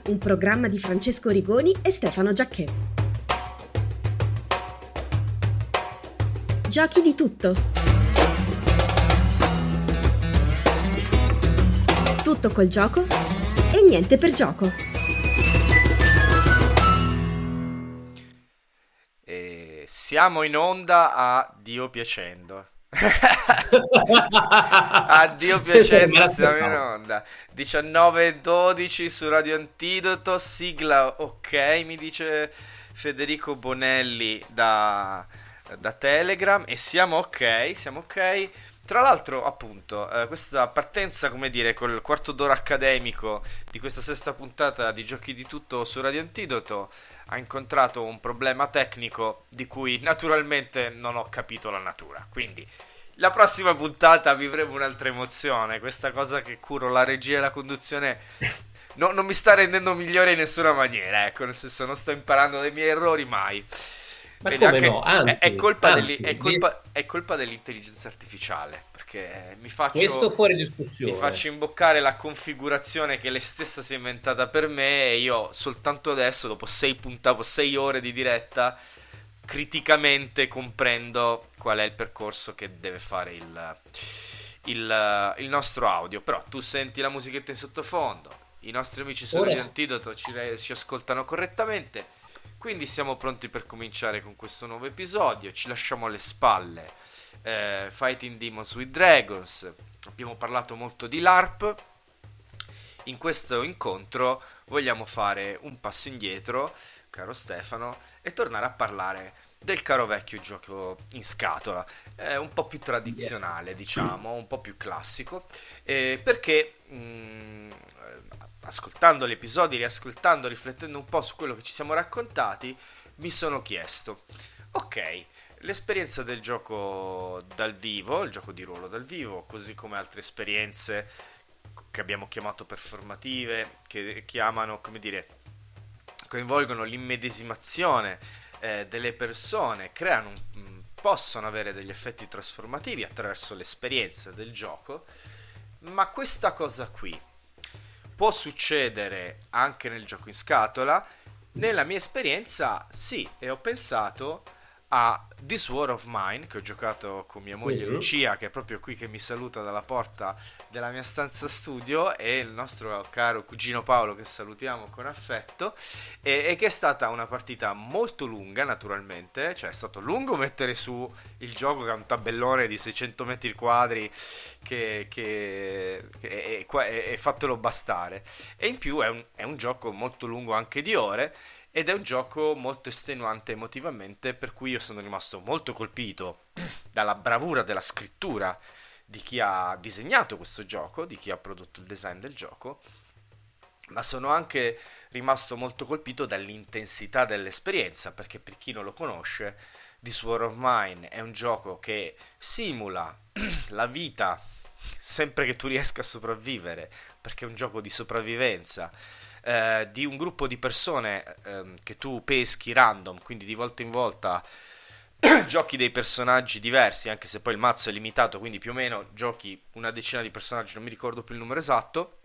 un programma di Francesco Rigoni e Stefano Giacché. Giochi di tutto. Tutto col gioco e niente per gioco. E siamo in onda a Dio piacendo. A Dio piacendo siamo in onda 19:12 su Radio Antidoto. Sigla ok, mi dice Federico Bonelli da Telegram. E siamo ok. Tra l'altro, appunto, questa partenza, come dire, col quarto d'ora accademico di questa sesta puntata di Giochi di Tutto su Radio Antidoto ha incontrato un problema tecnico di cui naturalmente non ho capito la natura. Quindi la prossima puntata vivremo un'altra emozione. Questa cosa che curo la regia e la conduzione non mi sta rendendo migliore in nessuna maniera. Ecco, nel senso, non sto imparando dai miei errori mai. Ma Vedi, come anche, no? Anzi, è colpa dell'intelligenza artificiale, perché questo fuori discussione. mi faccio imboccare la configurazione che lei stessa si è inventata per me, e io soltanto adesso, dopo 6 ore di diretta, criticamente comprendo qual è il percorso che deve fare il nostro audio. Però tu senti la musichetta in sottofondo, i nostri amici su Radio Antidoto ci ascoltano correttamente. Quindi siamo pronti per cominciare con questo nuovo episodio. Ci lasciamo alle spalle Fighting Demons with Dragons. Abbiamo parlato molto di LARP. In questo incontro vogliamo fare un passo indietro, caro Stefano, e tornare a parlare del caro vecchio gioco in scatola, un po' più tradizionale, diciamo, un po' più classico, perché ascoltando gli episodi, riascoltando, riflettendo un po' su quello che ci siamo raccontati, mi sono chiesto, ok, l'esperienza del gioco dal vivo, il gioco di ruolo dal vivo, così come altre esperienze che abbiamo chiamato performative, che chiamano, come dire, coinvolgono l'immedesimazione delle persone, possono avere degli effetti trasformativi attraverso l'esperienza del gioco. Ma questa cosa qui può succedere anche nel gioco in scatola? Nella mia esperienza sì, e ho pensato a This War of Mine, che ho giocato con mia moglie Lucia, che è proprio qui, che mi saluta dalla porta della mia stanza studio, e il nostro caro cugino Paolo, che salutiamo con affetto, e che è stata una partita molto lunga, naturalmente. Cioè è stato lungo mettere su il gioco, che è un tabellone di 600 metri quadri e fatelo bastare, e in più è un gioco molto lungo, anche di ore. Ed è un gioco molto estenuante emotivamente, per cui io sono rimasto molto colpito dalla bravura della scrittura di chi ha disegnato questo gioco, di chi ha prodotto il design del gioco, ma sono anche rimasto molto colpito dall'intensità dell'esperienza, perché per chi non lo conosce, This War of Mine è un gioco che simula la vita sempre che tu riesca a sopravvivere, perché è un gioco di sopravvivenza, di un gruppo di persone che tu peschi random, quindi di volta in volta giochi dei personaggi diversi, anche se poi il mazzo è limitato, quindi più o meno giochi una decina di personaggi, non mi ricordo più il numero esatto,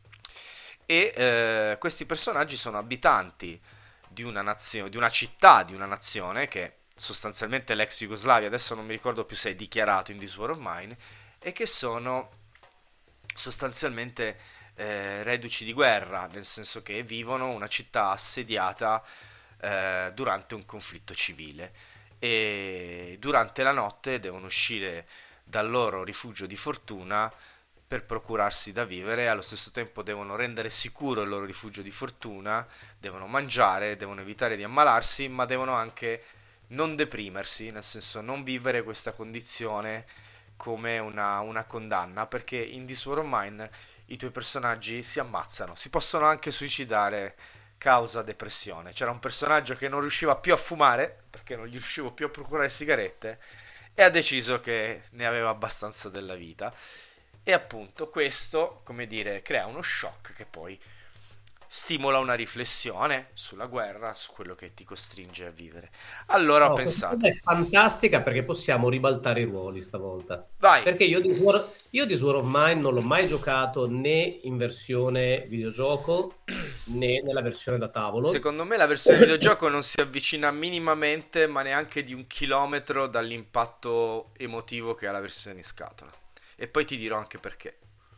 e questi personaggi sono abitanti di una nazione, di una città, di una nazione che sostanzialmente è l'ex Jugoslavia, adesso non mi ricordo più se è dichiarato in This War of Mine, e che sono sostanzialmente reduci di guerra, nel senso che vivono una città assediata durante un conflitto civile, e durante la notte devono uscire dal loro rifugio di fortuna per procurarsi da vivere, e allo stesso tempo devono rendere sicuro il loro rifugio di fortuna, devono mangiare, devono evitare di ammalarsi, ma devono anche non deprimersi, nel senso non vivere questa condizione come una condanna, perché in This War of Mine i tuoi personaggi si ammazzano, si possono anche suicidare causa depressione. C'era un personaggio che non riusciva più a fumare, perché non gli riuscivo più a procurare sigarette, e ha deciso che ne aveva abbastanza della vita. E appunto questo, come dire, crea uno shock che poi stimola una riflessione sulla guerra, su quello che ti costringe a vivere. Allora ho pensato... Questa cosa è fantastica, perché possiamo ribaltare i ruoli stavolta. Vai! Perché io This War of Mine non l'ho mai giocato né in versione videogioco né nella versione da tavolo. Secondo me la versione videogioco non si avvicina minimamente, ma neanche di un chilometro dall'impatto emotivo che ha la versione in scatola. E poi ti dirò anche perché.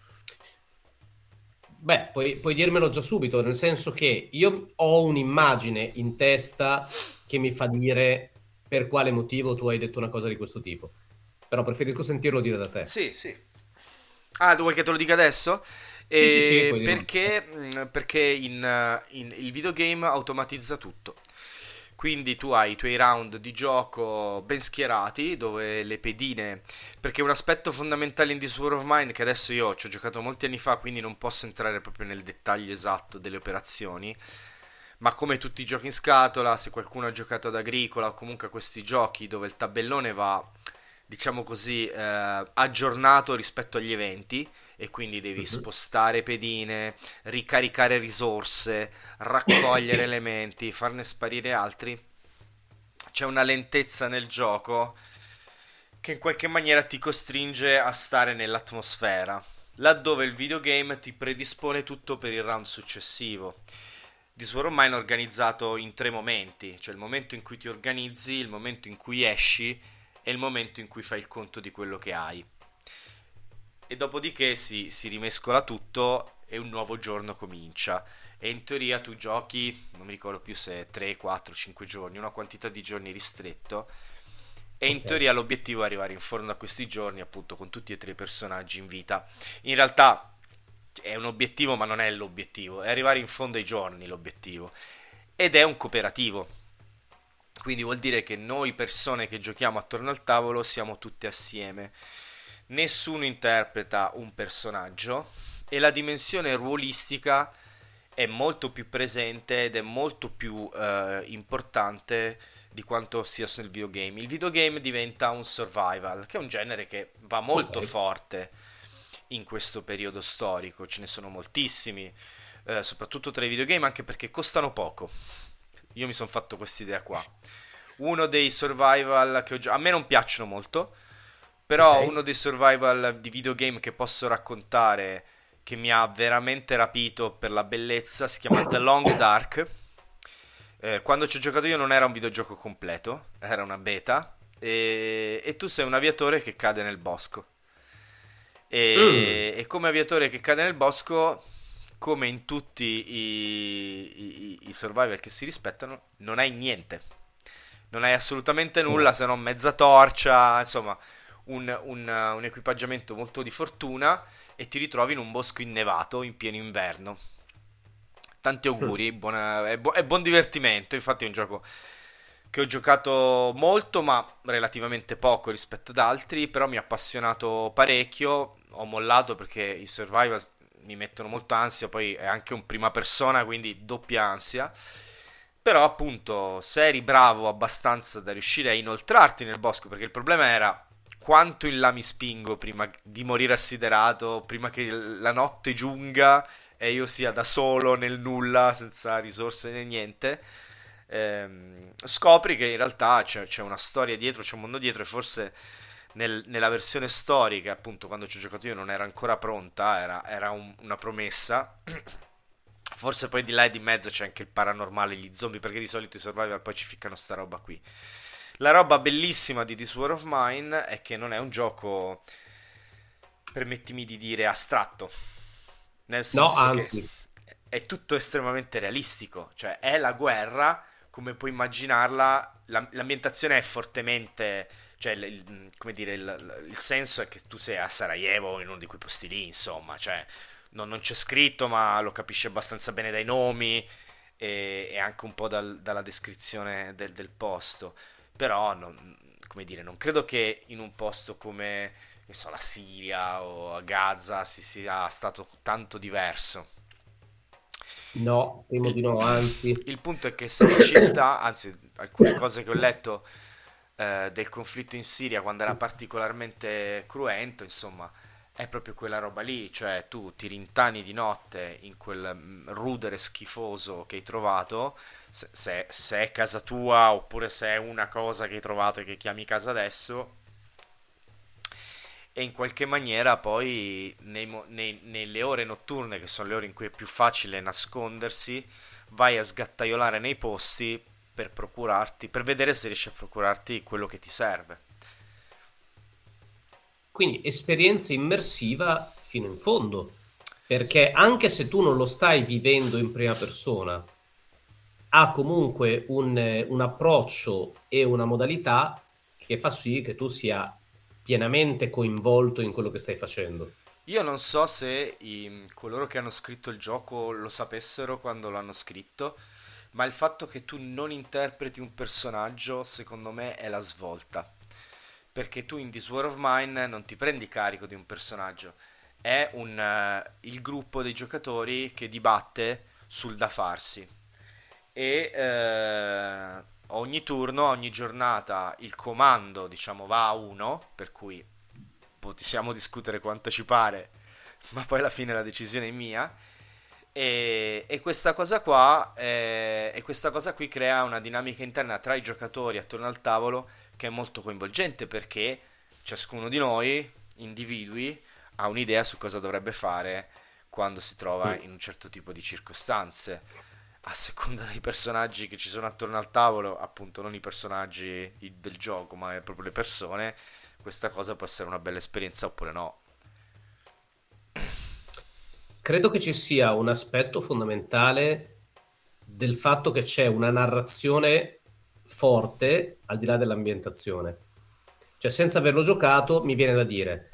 Beh, puoi dirmelo già subito, nel senso che io ho un'immagine in testa che mi fa dire per quale motivo tu hai detto una cosa di questo tipo. Però preferisco sentirlo dire da te. Sì, sì. Ah, tu vuoi che te lo dica adesso? Sì, sì, sì, puoi dirlo. Perché il videogame automatizza tutto. Quindi tu hai i tuoi round di gioco ben schierati, dove le pedine. Perché un aspetto fondamentale in This War of Mine, che adesso io ci ho giocato molti anni fa, quindi non posso entrare proprio nel dettaglio esatto delle operazioni. Ma come tutti i giochi in scatola, se qualcuno ha giocato ad Agricola o comunque a questi giochi dove il tabellone va, diciamo così, aggiornato rispetto agli eventi e quindi devi Mhm. spostare pedine, ricaricare risorse, raccogliere elementi, farne sparire altri. C'è una lentezza nel gioco che in qualche maniera ti costringe a stare nell'atmosfera, laddove il videogame ti predispone tutto per il round successivo. This War of Mine è organizzato in tre momenti, cioè il momento in cui ti organizzi, il momento in cui esci e il momento in cui fai il conto di quello che hai. E dopodiché si rimescola tutto e un nuovo giorno comincia. E in teoria tu giochi, non mi ricordo più se 3, 4, 5 giorni, una quantità di giorni ristretto. E in Ok. teoria l'obiettivo è arrivare in fondo a questi giorni, appunto, con tutti e tre i personaggi in vita. In realtà è un obiettivo, ma non è l'obiettivo, è arrivare in fondo ai giorni l'obiettivo. Ed è un cooperativo. Quindi vuol dire che noi persone che giochiamo attorno al tavolo siamo tutte assieme. Nessuno interpreta un personaggio e la dimensione ruolistica è molto più presente ed è molto più importante di quanto sia nel videogame. Il videogame diventa un survival, che è un genere che va Ok. molto forte in questo periodo storico. Ce ne sono moltissimi, soprattutto tra i videogame, anche perché costano poco. Io mi sono fatto quest'idea qua. Uno dei survival che a me non piacciono molto, Ok. però uno dei survival di videogame che posso raccontare che mi ha veramente rapito per la bellezza si chiama The Long Dark. Quando ci ho giocato io non era un videogioco completo, era una beta. E tu sei un aviatore che cade nel bosco. Mm. E come aviatore che cade nel bosco, come in tutti i survival che si rispettano, non hai niente. Non hai assolutamente nulla No. se non mezza torcia, insomma, un equipaggiamento molto di fortuna e ti ritrovi in un bosco innevato in pieno inverno. Tanti Mm. auguri, è buon divertimento. Infatti è un gioco che ho giocato molto, ma relativamente poco rispetto ad altri, però mi ha appassionato parecchio. Ho mollato perché i survival mi mettono molto ansia, poi è anche un prima persona, quindi doppia ansia. Però appunto, se eri bravo abbastanza da riuscire a inoltrarti nel bosco, perché il problema era quanto in là mi spingo prima di morire assiderato, prima che la notte giunga e io sia da solo nel nulla, senza risorse né niente. Scopri che in realtà c'è una storia dietro, c'è un mondo dietro e forse nella versione storica, appunto, quando ci ho giocato io non era ancora pronta, era una promessa. Forse poi di là e di mezzo c'è anche il paranormale, gli zombie, perché di solito i survival poi ci ficcano sta roba qui. La roba bellissima di This War of Mine è che non è un gioco, permettimi di dire, astratto, nel No, senso che anzi. è tutto estremamente realistico, cioè è la guerra come puoi immaginarla, l'ambientazione è fortemente, cioè come dire, il senso è che tu sei a Sarajevo o in uno di quei posti lì, insomma, cioè non c'è scritto ma lo capisci abbastanza bene dai nomi e anche un po' dalla descrizione del posto, però come dire, non credo che in un posto come che so, la Siria o a Gaza si sia stato tanto diverso. No, temo Il, di no, anzi. il punto è che se le città, anzi alcune cose che ho letto del conflitto in Siria quando era particolarmente cruento, insomma, è proprio quella roba lì, cioè tu ti rintani di notte in quel rudere schifoso che hai trovato, se è casa tua oppure se è una cosa che hai trovato e che chiami casa adesso, e in qualche maniera poi nelle ore notturne, che sono le ore in cui è più facile nascondersi, vai a sgattaiolare nei posti per procurarti, per vedere se riesci a procurarti quello che ti serve. Quindi esperienza immersiva fino in fondo, Sì. perché anche se tu non lo stai vivendo in prima persona, ha comunque un approccio e una modalità che fa sì che tu sia pienamente coinvolto in quello che stai facendo. Io non so se coloro che hanno scritto il gioco lo sapessero quando l'hanno scritto, ma il fatto che tu non interpreti un personaggio, secondo me, è la svolta. Perché tu in This War of Mine non ti prendi carico di un personaggio, è il gruppo dei giocatori che dibatte sul da farsi. E ogni turno, ogni giornata, il comando, diciamo, va a uno, per cui possiamo discutere quanto ci pare, ma poi alla fine la decisione è mia. E questa cosa qua, e questa cosa qui crea una dinamica interna tra i giocatori attorno al tavolo che è molto coinvolgente perché ciascuno di noi, individui, ha un'idea su cosa dovrebbe fare quando si trova Mm. in un certo tipo di circostanze. A seconda dei personaggi che ci sono attorno al tavolo, appunto non i personaggi del gioco, ma proprio le persone, questa cosa può essere una bella esperienza oppure no. Credo che ci sia un aspetto fondamentale del fatto che c'è una narrazione forte al di là dell'ambientazione. Cioè, senza averlo giocato, mi viene da dire,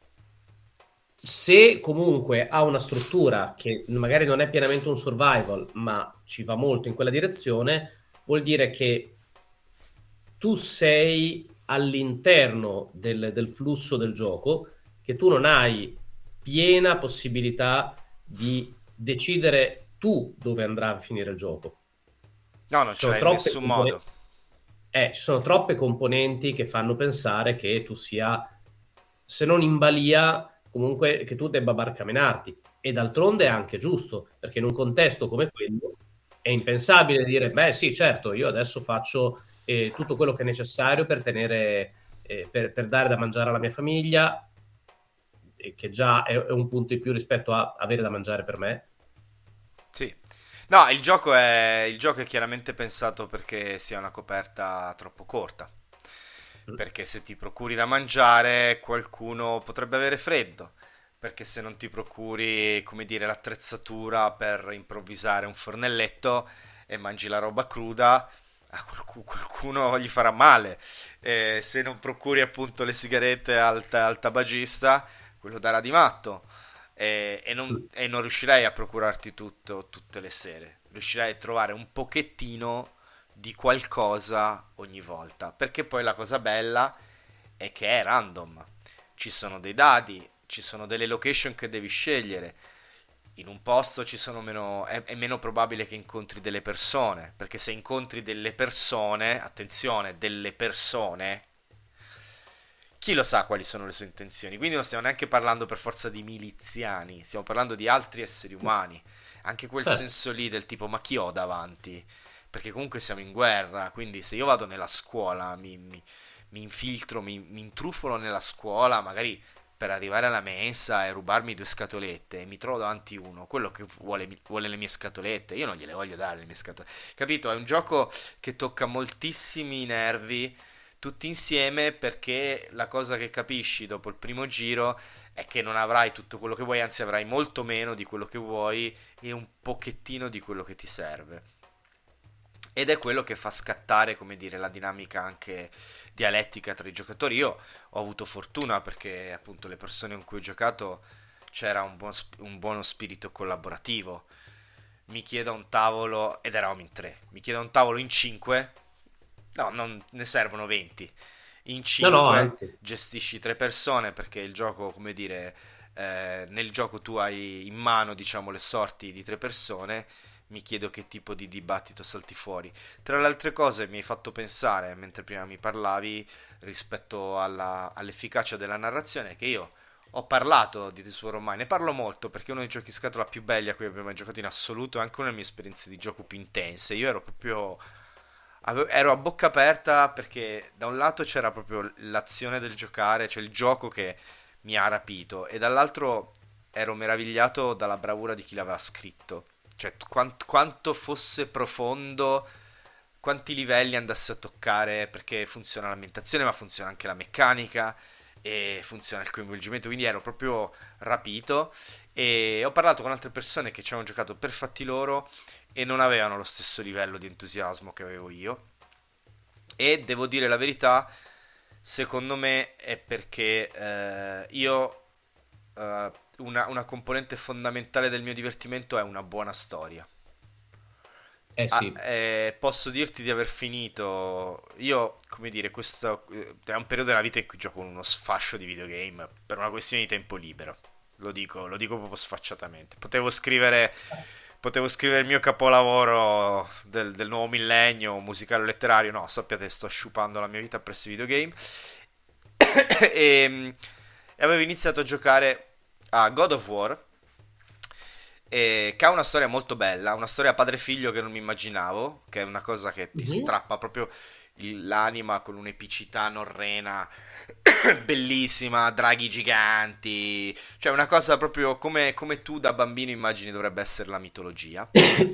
se comunque ha una struttura che magari non è pienamente un survival, ma ci va molto in quella direzione, vuol dire che tu sei all'interno del flusso del gioco, che tu non hai piena possibilità di decidere tu dove andrà a finire il gioco. No, non Ci ce sono l'hai in troppe nessun modo. componenti, ci sono troppe componenti che fanno pensare che tu sia, se non in balia, comunque che tu debba barcamenarti. E d'altronde è anche giusto, perché in un contesto come quello è impensabile dire, beh sì, certo, io adesso faccio tutto quello che è necessario per tenere, per dare da mangiare alla mia famiglia, che già è un punto in più rispetto a avere da mangiare per me. Sì. No, il gioco è chiaramente pensato perché sia una coperta troppo corta. Perché se ti procuri da mangiare, qualcuno potrebbe avere freddo. Perché se non ti procuri, come dire, l'attrezzatura per improvvisare un fornelletto e mangi la roba cruda, a qualcuno gli farà male. Se non procuri appunto le sigarette al tabagista, quello darà di matto. E non riuscirai a procurarti tutto tutte le sere. Riuscirai a trovare un pochettino di qualcosa ogni volta. Perché poi la cosa bella è che è random. Ci sono dei dadi, ci sono delle location che devi scegliere. In un posto è meno probabile che incontri delle persone. Perché se incontri delle persone, attenzione, delle persone, chi lo sa quali sono le sue intenzioni? Quindi non stiamo neanche parlando per forza di miliziani, stiamo parlando di altri esseri umani. Anche quel Certo. senso lì del tipo, ma chi ho davanti? Perché comunque siamo in guerra, quindi se io vado nella scuola, mi infiltro, mi intrufolo nella scuola, magari per arrivare alla mensa e rubarmi due scatolette, e mi trovo davanti uno, quello che vuole le mie scatolette, io non gliele voglio dare le mie scatolette. Capito? È un gioco che tocca moltissimi nervi tutti insieme perché la cosa che capisci dopo il primo giro è che non avrai tutto quello che vuoi, anzi avrai molto meno di quello che vuoi e un pochettino di quello che ti serve. Ed è quello che fa scattare, come dire, la dinamica anche dialettica tra i giocatori. Io ho avuto fortuna perché appunto le persone con cui ho giocato c'era un buono spirito collaborativo. Mi chiedo a un tavolo, ed eravamo in tre, mi chiedo a un tavolo in cinque, no, non ne servono 20. In No, no, 5 anzi. gestisci tre persone perché il gioco, come dire, nel gioco tu hai in mano, diciamo, le sorti di tre persone. Mi chiedo che tipo di dibattito salti fuori. Tra le altre cose mi hai fatto pensare, mentre prima mi parlavi, rispetto all'efficacia della narrazione, che io ho parlato di This War of Mine, ne parlo molto perché è uno dei giochi scatola più belli a cui abbia mai giocato in assoluto, è anche una delle mie esperienze di gioco più intense. Io ero proprio ero a bocca aperta perché da un lato c'era proprio l'azione del giocare, cioè il gioco che mi ha rapito, e dall'altro ero meravigliato dalla bravura di chi l'aveva scritto, cioè quanto fosse profondo, quanti livelli andasse a toccare, perché funziona l'ambientazione, ma funziona anche la meccanica e funziona il coinvolgimento, quindi ero proprio rapito. E ho parlato con altre persone che ci hanno giocato per fatti loro e non avevano lo stesso livello di entusiasmo che avevo io. E devo dire la verità, secondo me è perché io una componente fondamentale del mio divertimento è una buona storia. Eh sì. Posso dirti di aver finito. Io, come dire, questo è un periodo della vita in cui gioco uno sfascio di videogame per una questione di tempo libero. Lo dico proprio sfacciatamente. Potevo scrivere il mio capolavoro del nuovo millennio, musicale o letterario. No, sappiate, sto sciupando la mia vita presso i videogame. e, e avevo iniziato a giocare a God of War, che ha una storia molto bella, una storia padre-figlio che non mi immaginavo, che è una cosa che ti Mhm. strappa proprio l'anima con un'epicità norrena bellissima, draghi giganti, cioè una cosa proprio come tu da bambino immagini dovrebbe essere la mitologia.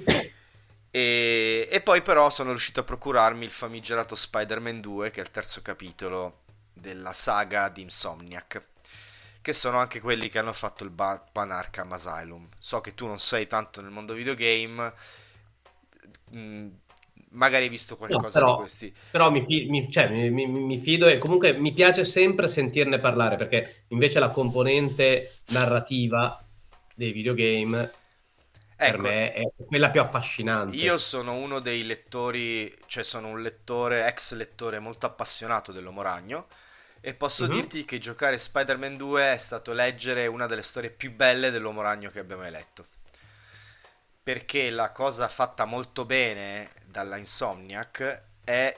E poi però sono riuscito a procurarmi il famigerato Spider-Man 2, che è il terzo capitolo della saga di Insomniac, che sono anche quelli che hanno fatto il Batman Arkham Asylum. So che tu non sei tanto nel mondo videogame, mh, magari hai visto No, qualcosa di però, questi. però cioè, mi fido e comunque mi piace sempre sentirne parlare perché invece la componente narrativa dei videogame per Ecco, me è quella più io affascinante. sono uno dei lettori, cioè sono un lettore, ex lettore molto appassionato dell'Uomo Ragno, e posso Mhm. dirti che giocare Spider-Man 2 è stato leggere una delle storie più belle dell'Uomo Ragno che abbia mai letto. Perché la cosa fatta molto bene dalla Insomniac è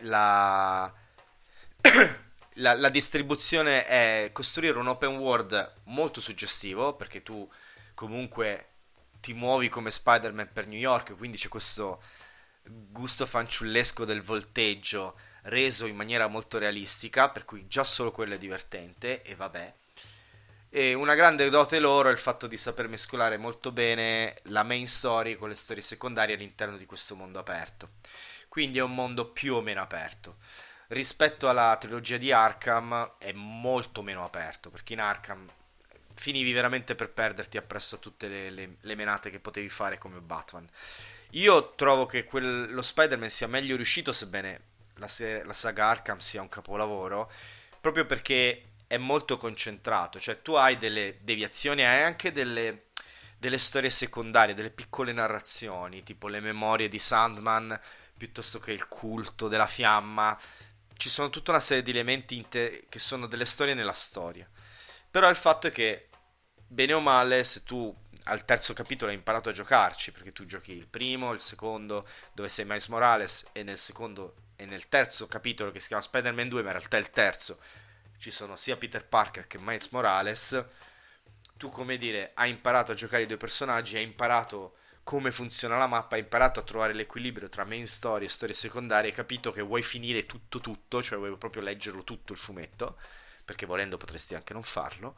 la distribuzione, è costruire un open world molto suggestivo, perché tu comunque ti muovi come Spider-Man per New York, quindi c'è questo gusto fanciullesco del volteggio reso in maniera molto realistica, per cui già solo quello è divertente, e vabbè. E una grande dote loro è il fatto di saper mescolare molto bene la main story con le storie secondarie all'interno di questo mondo aperto. Quindi è un mondo più o meno aperto. Rispetto alla trilogia di Arkham è molto meno aperto, perché in Arkham finivi veramente per perderti appresso a tutte le menate che potevi fare come Batman. Io trovo che lo Spider-Man sia meglio riuscito, sebbene la saga Arkham sia un capolavoro, proprio perché è molto concentrato, cioè tu hai delle deviazioni, hai anche delle storie secondarie, delle piccole narrazioni, tipo le memorie di Sandman, piuttosto che il culto della fiamma. Ci sono tutta una serie di elementi che sono delle storie nella storia. Però il fatto è che, bene o male, se tu al terzo capitolo hai imparato a giocarci, perché tu giochi il primo, il secondo, dove sei Miles Morales, e nel secondo e nel terzo capitolo, che si chiama Spider-Man 2, ma in realtà è il terzo, ci sono sia Peter Parker che Miles Morales. Tu, come dire, hai imparato a giocare i due personaggi, hai imparato come funziona la mappa, hai imparato a trovare l'equilibrio tra main story e storie secondarie, hai capito che vuoi finire tutto, cioè vuoi proprio leggerlo tutto il fumetto, perché volendo potresti anche non farlo.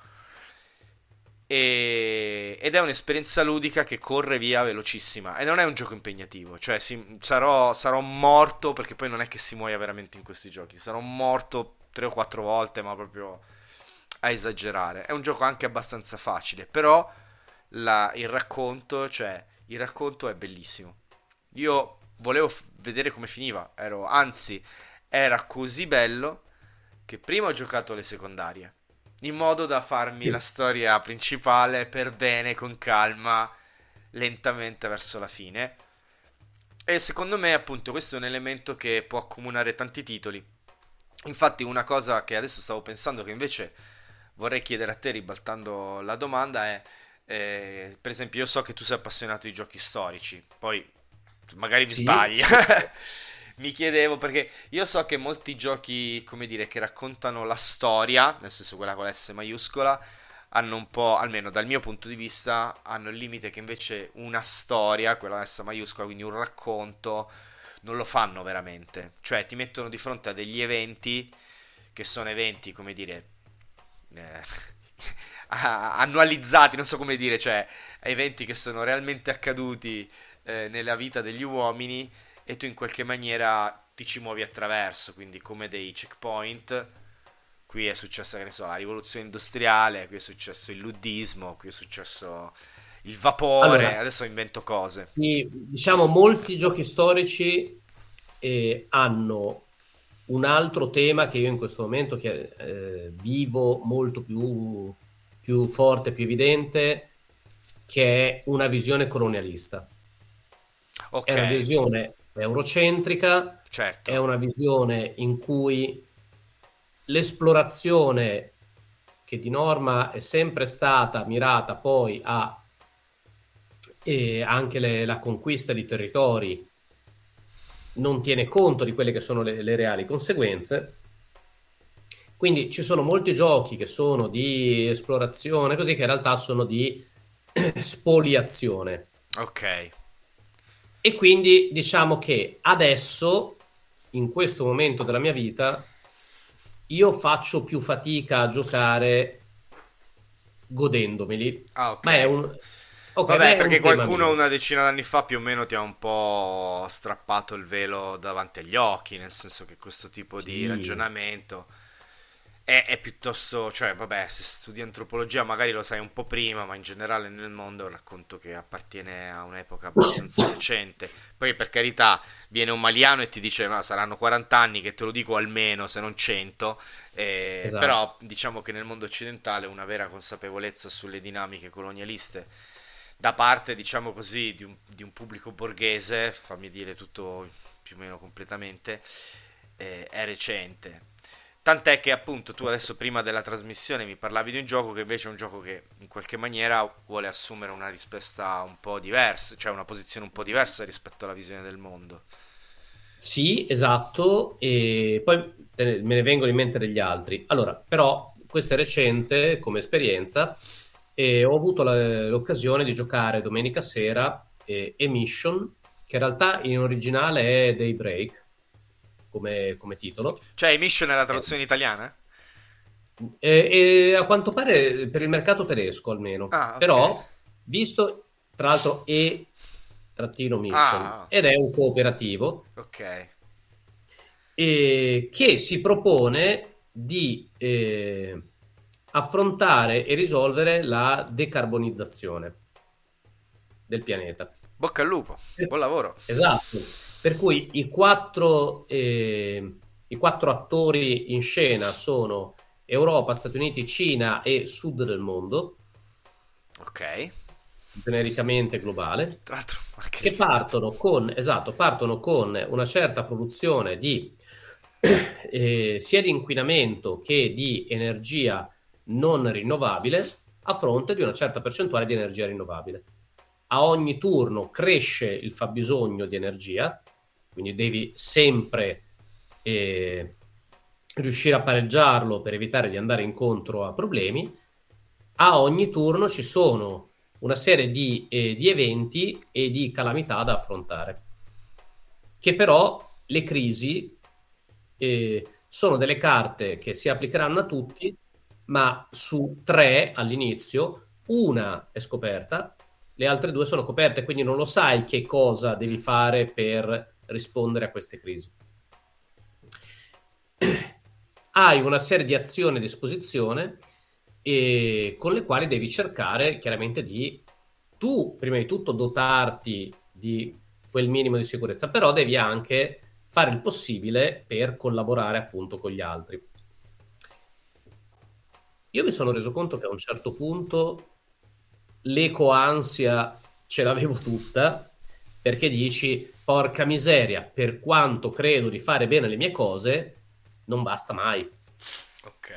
Ed è un'esperienza ludica che corre via velocissima, e non è un gioco impegnativo, cioè sarò morto, perché poi non è che si muoia veramente in questi giochi, sarò morto 3 o 4 volte, ma proprio a esagerare. È un gioco anche abbastanza facile, però il racconto è bellissimo. Io volevo vedere come finiva, anzi, era così bello che prima ho giocato le secondarie, in modo da farmi la storia principale per bene, con calma, lentamente verso la fine. E secondo me, appunto, questo è un elemento che può accomunare tanti titoli. Infatti, una cosa che adesso stavo pensando, che invece vorrei chiedere a te, ribaltando la domanda, è, per esempio, io so che tu sei appassionato di giochi storici, poi magari mi Sì, sbagli. sì. Mi chiedevo, perché io so che molti giochi, come dire, che raccontano la storia, nel senso quella con la S maiuscola, hanno un po', almeno dal mio punto di vista, hanno il limite che invece una storia, quella S maiuscola, quindi un racconto, non lo fanno veramente. Cioè ti mettono di fronte a degli eventi che sono eventi, come dire, eh, annualizzati, non so come dire, cioè eventi che sono realmente accaduti nella vita degli uomini e tu in qualche maniera ti ci muovi attraverso, quindi come dei checkpoint. Qui è successa, che ne so, la rivoluzione industriale, qui è successo il luddismo, qui è successo il vapore, Allora, adesso invento cose. diciamo, molti giochi storici hanno un altro tema che io in questo momento vivo molto più forte, più evidente, che è una visione colonialista. È Ok, una visione eurocentrica, è certo, una visione in cui l'esplorazione, che di norma è sempre stata mirata poi a anche la conquista di territori, non tiene conto di quelle che sono le reali conseguenze. Quindi ci sono molti giochi che sono di esplorazione, così, che in realtà sono di spoliazione. ok. E quindi diciamo che adesso, in questo momento della mia vita, io faccio più fatica a giocare godendomeli, Ah, ma è ok. ok, ma Vabbè, è perché un tema qualcuno mio. una decina d'anni fa più o meno ti ha un po' strappato il velo davanti agli occhi, nel senso che questo tipo di Sì, ragionamento è piuttosto, cioè, vabbè, se studi antropologia magari lo sai un po' prima, ma in generale nel mondo è un racconto che appartiene a un'epoca abbastanza recente. Poi, per carità, viene un maliano e ti dice, ma saranno 40 anni che te lo dico almeno, se non 100. esatto. Però diciamo che nel mondo occidentale una vera consapevolezza sulle dinamiche colonialiste da parte, diciamo così, di un pubblico borghese, fammi dire tutto più o meno completamente, è recente. Tant'è che appunto tu adesso prima della trasmissione mi parlavi di un gioco che invece è un gioco che in qualche maniera vuole assumere una risposta un po' diversa, cioè una posizione un po' diversa rispetto alla visione del mondo. Sì, esatto, e poi me ne vengono in mente degli altri. Allora, però, questo è recente come esperienza e ho avuto l'occasione di giocare domenica sera Emission, che in realtà in originale è Daybreak come titolo. Cioè, Mission è la Eh, traduzione italiana? e a quanto pare per il mercato tedesco almeno, Ah, ok. però visto tra l'altro E-Mission Ah, ed è un cooperativo ok. che si propone di affrontare e risolvere la decarbonizzazione del pianeta. Bocca al lupo, buon lavoro. Esatto, per cui i quattro attori in scena sono Europa, Stati Uniti, Cina e Sud del mondo, Ok. genericamente globale, Tra l'altro, che anche lì. partono con una certa produzione di sia di inquinamento che di energia non rinnovabile a fronte di una certa percentuale di energia rinnovabile. A ogni turno cresce il fabbisogno di energia, quindi devi sempre eh, riuscire a pareggiarlo per evitare di andare incontro a problemi. A ogni turno ci sono una serie di eventi e di calamità da affrontare, che però le crisi sono delle carte che si applicheranno a tutti, ma su tre all'inizio, una è scoperta, le altre due sono coperte, quindi non lo sai che cosa devi fare per rispondere a queste crisi. Hai una serie di azioni a disposizione con le quali devi cercare chiaramente tu, prima di tutto, dotarti di quel minimo di sicurezza, però devi anche fare il possibile per collaborare appunto con gli altri. Io mi sono reso conto che a un certo punto l'ecoansia ce l'avevo tutta, perché dici, porca miseria, per quanto credo di fare bene le mie cose, non basta mai. Ok.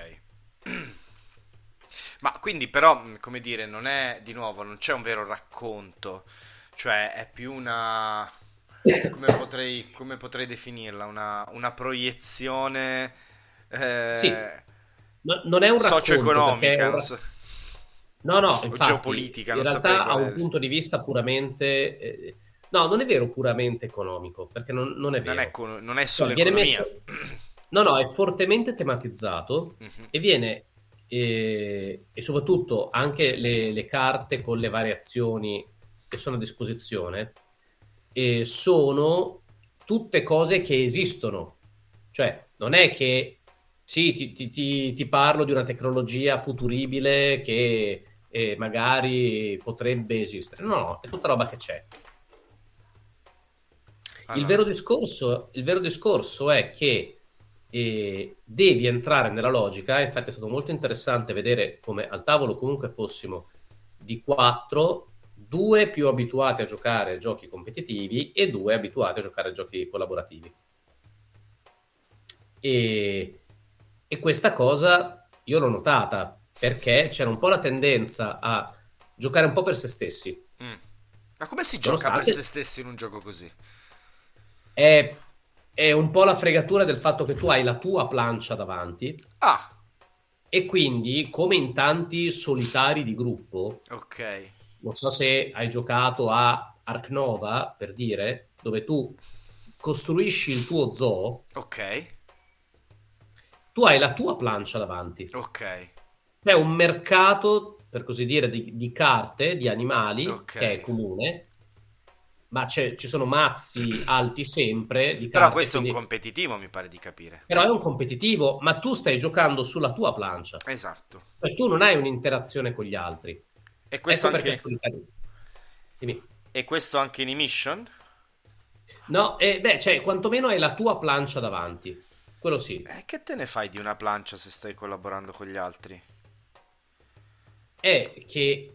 Ma quindi però, come dire, non è di nuovo, non c'è un vero racconto, cioè è più una, come potrei definirla? Una proiezione Sì, eh, non è un racconto, perché socio-economica, non so, no, no, o infatti, geopolitica, in non saprei realtà ha qual un è. punto di vista puramente... no, non è vero puramente economico, perché non è Non è, vero. non è Cioè, solo viene economia. messo... No, no, è fortemente tematizzato Mhm. e viene e soprattutto anche le carte con le variazioni che sono a disposizione sono tutte cose che esistono. Cioè, non è che sì, ti parlo di una tecnologia futuribile che magari potrebbe esistere. No, no, è tutta roba che c'è. Allora, Il vero discorso è che devi entrare nella logica. Infatti è stato molto interessante vedere come al tavolo comunque fossimo di quattro, due più abituati a giocare a giochi competitivi e due abituati a giocare a giochi collaborativi. E, e questa cosa io l'ho notata perché c'era un po' la tendenza a giocare un po' per se stessi, mm. Ma come si gioca per se nonostante stessi in un gioco così? è, è un po' la fregatura del fatto che tu hai la tua plancia davanti Ah, e quindi, come in tanti solitari di gruppo, ok, non so se hai giocato a Ark Nova, per dire, dove tu costruisci il tuo zoo, ok, tu hai la tua plancia davanti. ok, C'è un mercato, per così dire, di carte, di animali, ok. che è comune, ma ci sono mazzi alti sempre di Però carte, questo è un quindi... competitivo, mi pare di capire. Però è un competitivo, ma tu stai giocando sulla tua plancia. Esatto. Cioè, tu non hai un'interazione con gli altri. E questo Ecco perché anche, sono italiani. Dimmi. e questo anche in emission? No, beh, cioè, quantomeno hai la tua plancia davanti. Quello sì. Che te ne fai di una plancia se stai collaborando con gli altri? È che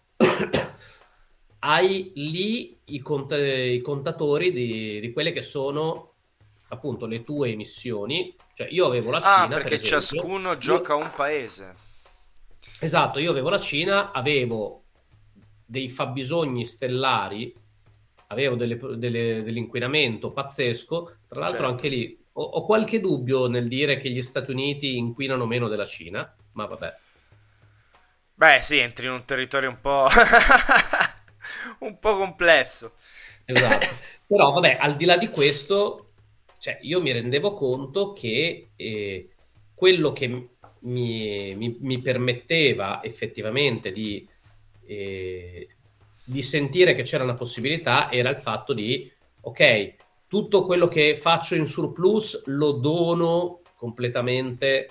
hai lì i contatori di quelle che sono appunto le tue emissioni. Cioè, io avevo la Ah, Cina, per perché esempio. ciascuno gioca a un paese. Esatto, io avevo la Cina, avevo dei fabbisogni stellari, avevo dell'inquinamento pazzesco. Tra l'altro, Certo. anche lì ho qualche dubbio nel dire che gli Stati Uniti inquinano meno della Cina, ma vabbè. Beh, sì, entri in un territorio un po'... un po' complesso. Esatto. Però, vabbè, al di là di questo, cioè, io mi rendevo conto che quello che mi permetteva effettivamente di sentire che c'era una possibilità era il fatto di, ok, tutto quello che faccio in surplus lo dono completamente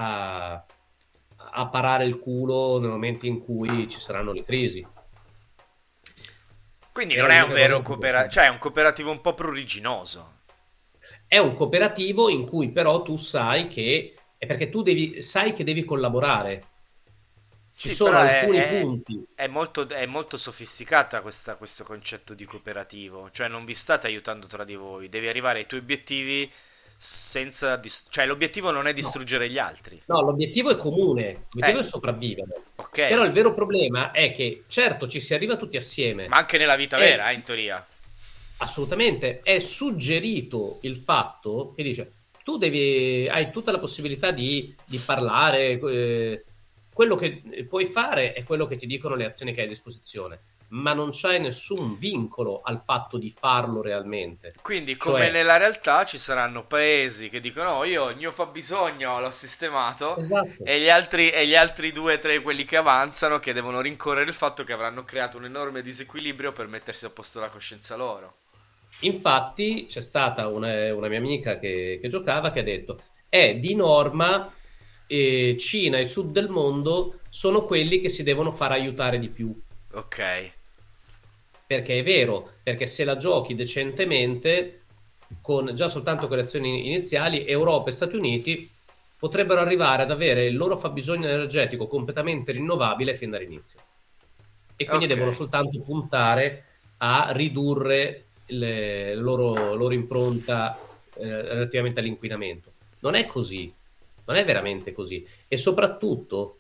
a parare il culo nel momento in cui ci saranno le crisi. Quindi Era non è un l'unica cosa vero che potevo fare. cooperativo, cioè è un cooperativo un po' pruriginoso. È un cooperativo in cui però tu sai che è perché tu sai che devi collaborare. Ci Sì, sono però alcuni punti. è molto sofisticata questo concetto di cooperativo. Cioè non vi state aiutando tra di voi, devi arrivare ai tuoi obiettivi senza... cioè l'obiettivo non è No, distruggere gli altri. no, l'obiettivo è comune, l'obiettivo è Eh, sopravvivere. ok, Però il vero problema è che, certo, ci si arriva tutti ma assieme. anche nella vita È vera, in teoria. assolutamente, è suggerito il fatto che dice tu hai tutta la possibilità di parlare, quello che puoi fare è quello che ti dicono le azioni che hai a disposizione, ma non c'hai nessun vincolo al fatto di farlo realmente. Quindi, come Cioè, nella realtà, ci saranno paesi che dicono: "Oh, io il mio fabbisogno l'ho sistemato", esatto. e gli altri due o tre, quelli che avanzano, che devono rincorrere il fatto che avranno creato un enorme disequilibrio per mettersi a posto la coscienza loro. Infatti c'è stata una mia amica che giocava che ha detto, di norma Cina e sud del mondo sono quelli che si devono far aiutare di più. Ok, Perché è vero, perché se la giochi decentemente, con già soltanto con le azioni iniziali, Europa e Stati Uniti potrebbero arrivare ad avere il loro fabbisogno energetico completamente rinnovabile fin dall'inizio. E quindi ok. devono soltanto puntare a ridurre loro impronta relativamente all'inquinamento. Non è così, non è veramente così. E soprattutto,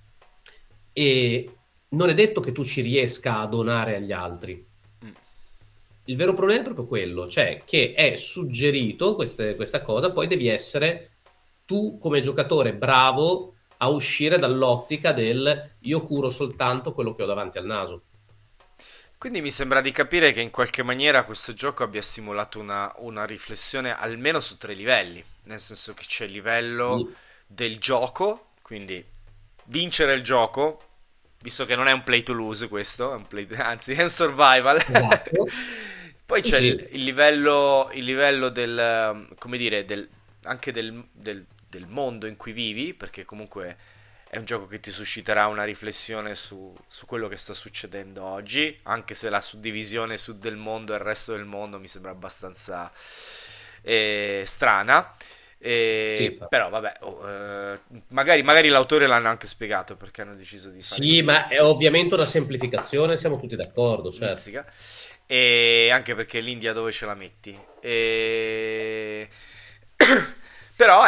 non è detto che tu ci riesca a donare agli altri. Mm. Il vero problema è proprio quello, cioè che è suggerito questa cosa, poi devi essere tu come giocatore bravo a uscire dall'ottica del io curo soltanto quello che ho davanti al naso. Quindi mi sembra di capire che in qualche maniera questo gioco abbia simulato una riflessione almeno su tre livelli. Nel senso che c'è il livello Sì, del gioco, quindi vincere il gioco, visto che non è un play to lose questo, è un anzi è un survival. Esatto. Poi Sì, c'è sì. il livello del, come dire, anche del mondo in cui vivi, perché comunque è un gioco che ti susciterà una riflessione su quello che sta succedendo oggi, anche se la suddivisione su del mondo e il resto del mondo mi sembra abbastanza strana. Sì, infatti. Però vabbè, magari l'autore l'hanno anche spiegato perché hanno deciso di fare Sì, così. ma è ovviamente una semplificazione, siamo tutti d'accordo, certo. Mizzica. E anche perché l'India dove ce la metti? Però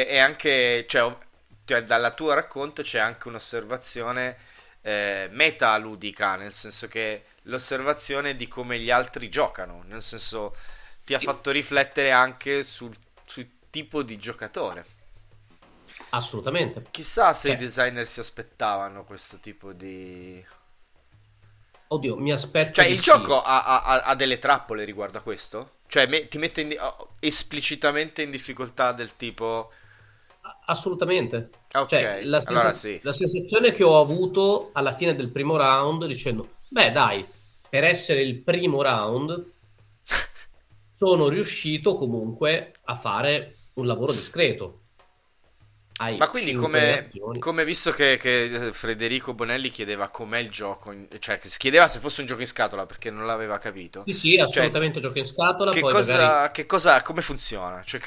cioè, dalla tua racconto c'è anche un'osservazione metaludica, nel senso che l'osservazione di come gli altri giocano, nel senso ti ha Sì, fatto riflettere anche sul tipo di giocatore. assolutamente. Chissà se i Cioè, designer si aspettavano questo tipo di... oddio, mi aspetto Cioè, di il sì. gioco ha delle trappole riguardo a questo? Cioè, ti mette esplicitamente in difficoltà del tipo... Assolutamente. Cioè, Ok, allora sì. la sensazione che ho avuto alla fine del primo round dicendo, beh, dai, per essere il primo round sono riuscito comunque a fare un lavoro discreto. Ma Hai quindi 5 reazioni. come visto che Federico Bonelli chiedeva com'è il gioco, cioè che si chiedeva se fosse un gioco in scatola perché non l'aveva capito, Sì, sì, cioè assolutamente gioco in scatola, poi magari come funziona? Cioè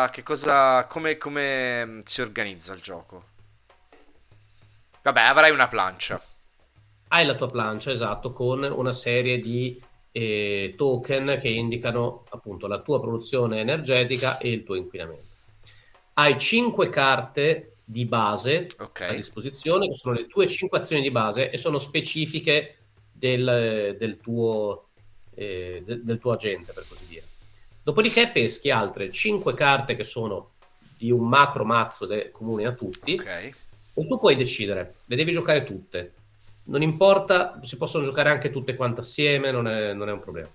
come si organizza il gioco? Vabbè, avrai una plancia. hai la tua plancia, esatto, con una serie di token che indicano appunto la tua produzione energetica e il tuo inquinamento. Hai 5 carte di base Ok, a disposizione, che sono le tue 5 azioni di base e sono specifiche del tuo agente, per così dire. Dopodiché peschi altre 5 carte che sono di un macro mazzo comune a tutti ok. e tu puoi decidere, le devi giocare tutte. Non importa, si possono giocare anche tutte quante assieme, non è un problema.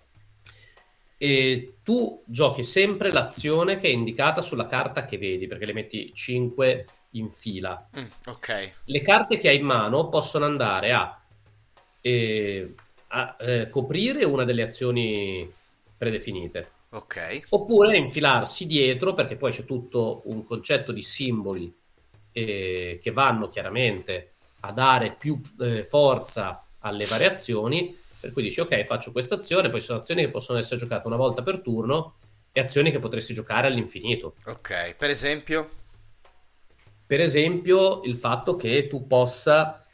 E tu giochi sempre l'azione che è indicata sulla carta che vedi, perché le metti 5 in fila. Ok, Le carte che hai in mano possono andare a coprire una delle azioni predefinite, ok. oppure infilarsi dietro, perché poi c'è tutto un concetto di simboli che vanno chiaramente a dare più forza alle variazioni, per cui dici ok, faccio questa azione, poi sono azioni che possono essere giocate una volta per turno e azioni che potresti giocare all'infinito. Ok, per esempio? Per esempio, il fatto che tu possa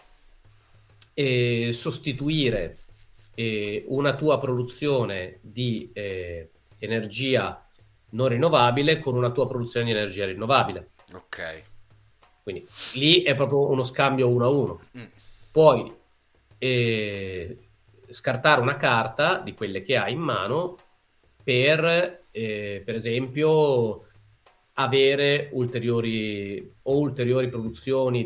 sostituire una tua produzione di energia non rinnovabile con una tua produzione di energia rinnovabile. Ok. Quindi lì è proprio uno scambio uno a uno. Mm, Puoi scartare una carta di quelle che hai in mano per esempio, avere ulteriori produzioni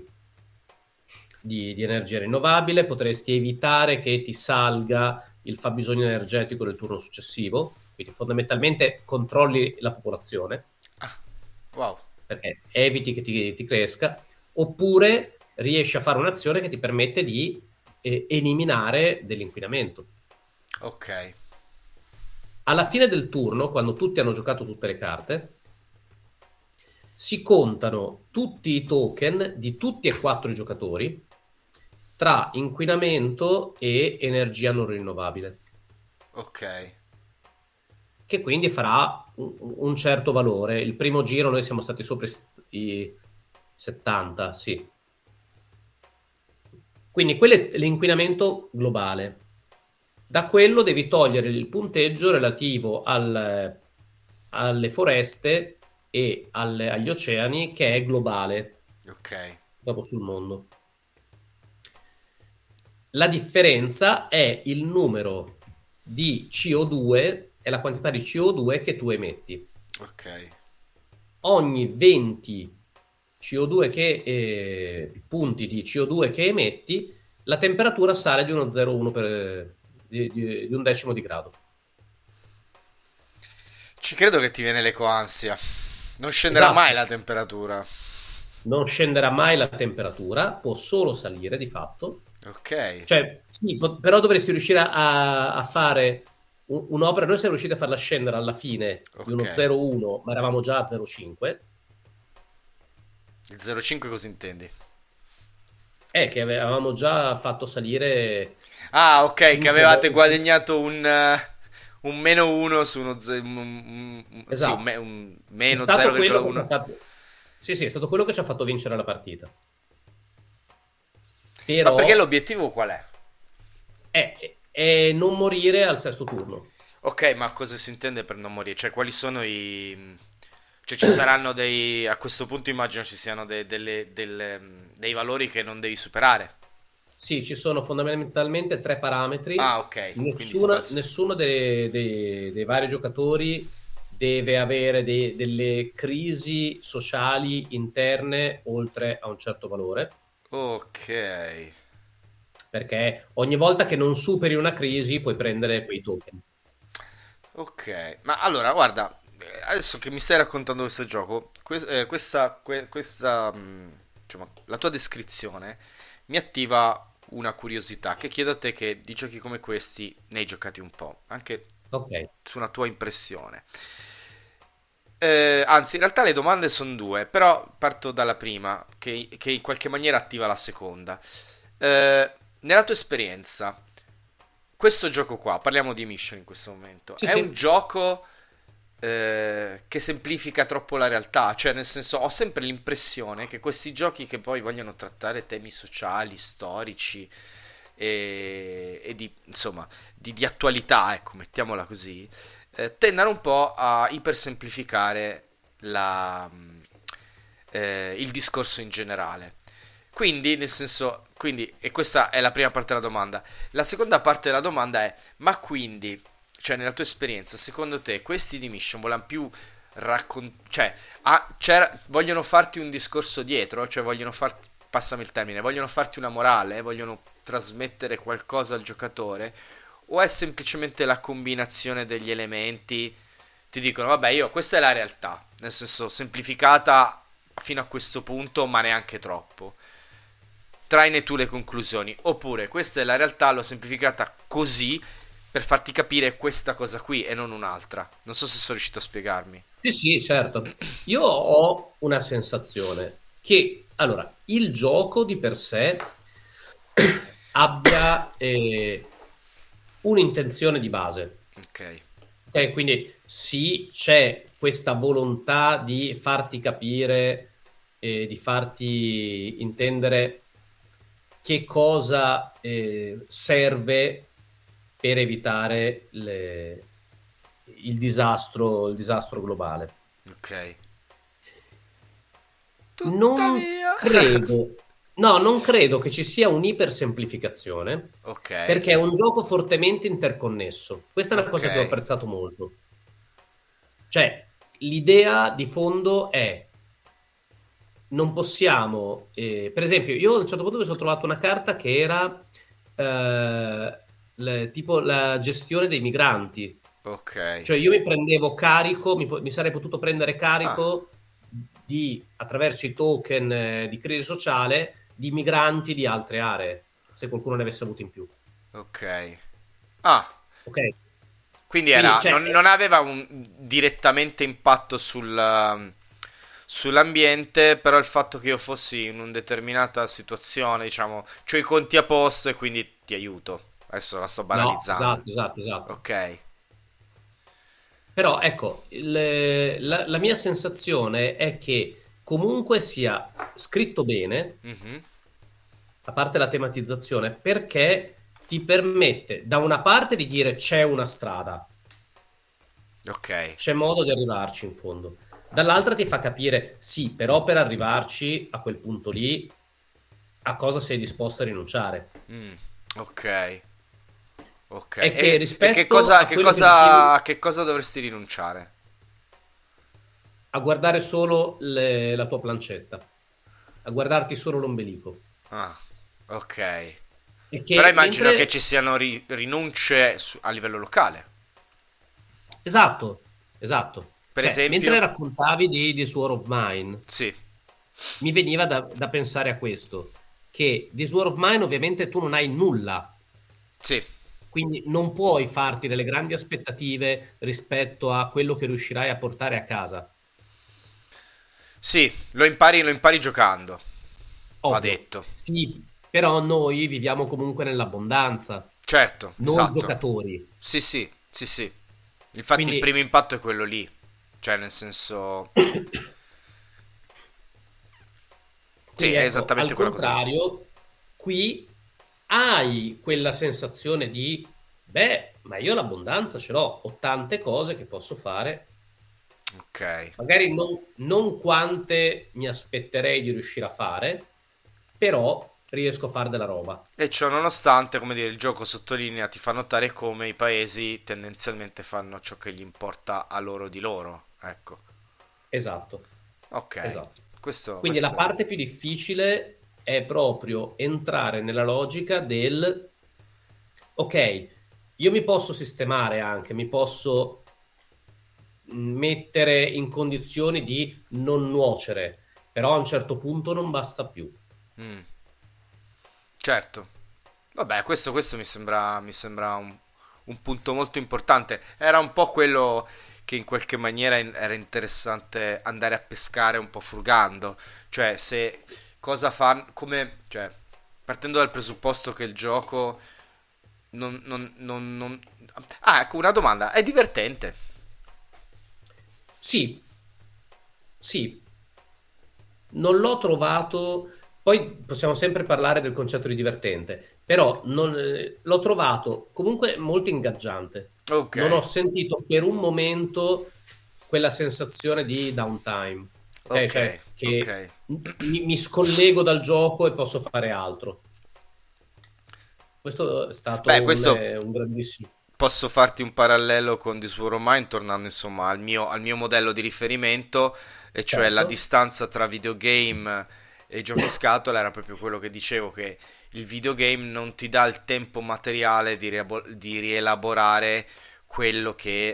di energia rinnovabile, potresti evitare che ti salga il fabbisogno energetico del turno successivo, quindi fondamentalmente controlli la popolazione wow. perché eviti che ti cresca, oppure riesci a fare un'azione che ti permette di eliminare dell'inquinamento. Ok. Alla fine del turno, quando tutti hanno giocato tutte le carte, si contano tutti i token di tutti e quattro i giocatori tra inquinamento e energia non rinnovabile, Ok. che quindi farà un certo valore. Il primo giro noi siamo stati sopra i 70, sì. Quindi quello è l'inquinamento globale. Da quello devi togliere il punteggio relativo alle foreste e agli oceani, che è globale, Ok. proprio sul mondo. La differenza è il numero di CO2 e la quantità di CO2 che tu emetti. Ok. Ogni 20 CO2 punti di CO2 che emetti, la temperatura sale di uno 0,1 di un decimo di grado. Ci credo che ti viene l'ecoansia. Non scenderà mai Esatto. la temperatura. non scenderà mai la temperatura, può solo salire di fatto. Ok, Cioè, sì, però dovresti riuscire a fare un'opera. Noi siamo riusciti a farla scendere alla fine di ok. uno 0,1, ma eravamo già a 0,5. Il 0,5 cosa intendi? È che avevamo già fatto salire Ah, ok, che 5 avevate volte. guadagnato un meno 1 su uno sì, Esatto. un È meno stato quello che ci ha 0,1. fatto. Sì, sì, è stato quello che ci ha fatto vincere la partita. Ma perché Però l'obiettivo qual è? è non morire al sesto turno. Ok, ma cosa si intende per non morire? Cioè, quali sono i... Cioè, ci saranno dei... A questo punto immagino ci siano dei valori che non devi superare. Sì, ci sono fondamentalmente tre parametri. Ah, ok, quindi si basa... Nessuno dei vari giocatori deve avere delle crisi sociali interne oltre a un certo valore, Ok, perché ogni volta che non superi una crisi puoi prendere quei token. ok. Ma allora, guarda, adesso che mi stai raccontando questo gioco, diciamo, la tua descrizione mi attiva una curiosità che chiedo a te che di giochi come questi ne hai giocati un po', anche Ok, su una tua impressione. Anzi, in realtà le domande sono due, però parto dalla prima, che in qualche maniera attiva la seconda. Nella tua esperienza, questo gioco qua, parliamo di Mission in questo momento, sì, è un sì. gioco che semplifica troppo la realtà? Cioè, nel senso, ho sempre l'impressione che questi giochi che poi vogliono trattare temi sociali, storici e di, insomma, di attualità, ecco, mettiamola così, tendano un po' a ipersemplificare il discorso in generale. Quindi, nel senso, quindi, e questa è la prima parte della domanda. La seconda parte della domanda è, ma quindi, cioè nella tua esperienza, secondo te questi di Mission vogliono più raccontare, cioè, vogliono farti un discorso dietro, cioè vogliono farti, passami il termine, vogliono farti una morale, vogliono trasmettere qualcosa al giocatore, o è semplicemente la combinazione degli elementi? Ti dicono, vabbè, io questa è la realtà, nel senso semplificata fino a questo punto, ma neanche troppo. Traine tu le conclusioni, oppure questa è la realtà, l'ho semplificata così per farti capire questa cosa qui e non un'altra. Non so se sono riuscito a spiegarmi. Sì, sì, certo. Io ho una sensazione che, allora, il gioco di per sé abbia un'intenzione di base. Ok, Ok, quindi sì, c'è questa volontà di farti capire e di farti intendere che cosa serve per evitare il disastro globale. ok. Non Tuttavia... credo, no, non credo che ci sia un'ipersemplificazione, ok, perché è un gioco fortemente interconnesso. Questa è una ok. cosa che ho apprezzato molto. Cioè, l'idea di fondo è, non possiamo, per esempio, io a un certo punto mi sono trovato una carta che era tipo la gestione dei migranti. Ok. Cioè io mi prendevo carico, mi sarei potuto prendere Ah, carico attraverso i token di crisi sociale di migranti di altre aree, se qualcuno ne avesse avuto in più. ok. Ah, Ok? quindi Quindi, era, cioè, non aveva un direttamente impatto sull'ambiente, però il fatto che io fossi in una determinata situazione, diciamo, c'ho i conti a posto e quindi ti aiuto. Adesso la sto no, banalizzando. esatto, esatto, esatto. Ok. Però ecco, la mia sensazione è che comunque sia scritto bene, Mhm. a parte la tematizzazione, perché ti permette da una parte di dire c'è una strada, Ok. c'è modo di arrivarci in fondo. Dall'altra ti fa capire, sì, però per arrivarci a quel punto lì, a cosa sei disposto a rinunciare? Mm, ok. Ok. È che E che rispetto cosa, a quello che dicevi, che cosa dovresti rinunciare? a guardare solo la tua plancetta, a guardarti solo l'ombelico. Ah, ok. E Però che immagino che mentre... ci siano rinunce a livello locale. Esatto, esatto. Per Cioè, mentre esempio? raccontavi di Sword of Mine, Sì. mi veniva da pensare a questo, che This War of Mine ovviamente tu non hai nulla, Sì, quindi non puoi farti delle grandi aspettative rispetto a quello che riuscirai a portare a casa. sì, lo impari giocando, va Ovvio. detto. Sì, però noi viviamo comunque nell'abbondanza, Certo, noi esatto. giocatori. Sì, sì, sì, sì. Infatti il Quindi primo impatto è quello lì. Cioè, nel senso... Sì, Quindi è ecco, esattamente al quella cosa lì. contrario, qui hai quella sensazione di, beh, ma io l'abbondanza ce l'ho, ho tante cose che posso fare, Ok. magari non quante mi aspetterei di riuscire a fare, però riesco a fare della roba. E ciò nonostante, come dire, il gioco sottolinea, ti fa notare come i paesi tendenzialmente fanno ciò che gli importa a loro di loro. Ecco. Esatto, Ok. esatto. Questo, Quindi la questo... parte più difficile è proprio entrare nella logica del, ok, io mi posso sistemare anche, mi posso mettere in condizioni di non nuocere, però a un certo punto non basta più. Mm, certo. Vabbè, questo mi sembra un punto molto importante. Era un po' quello che in qualche maniera era interessante andare a pescare un po' frugando. Cioè, se cosa fa, come, cioè, partendo dal presupposto che il gioco non... Ah, ecco una domanda. È divertente? Sì, sì, non l'ho trovato, poi possiamo sempre parlare del concetto di divertente, però l'ho trovato comunque molto ingaggiante. Ok, Non ho sentito per un momento quella sensazione di downtime, ok? ok, Cioè ok. che mi scollego dal gioco e posso fare altro. Questo è Beh, stato questo un grandissimo. posso farti un parallelo con This War of Mine tornando insomma al mio modello di riferimento, e cioè la Certo. distanza tra videogame e giochi scatola era proprio quello che dicevo, che il videogame non ti dà il tempo materiale di rielaborare quello che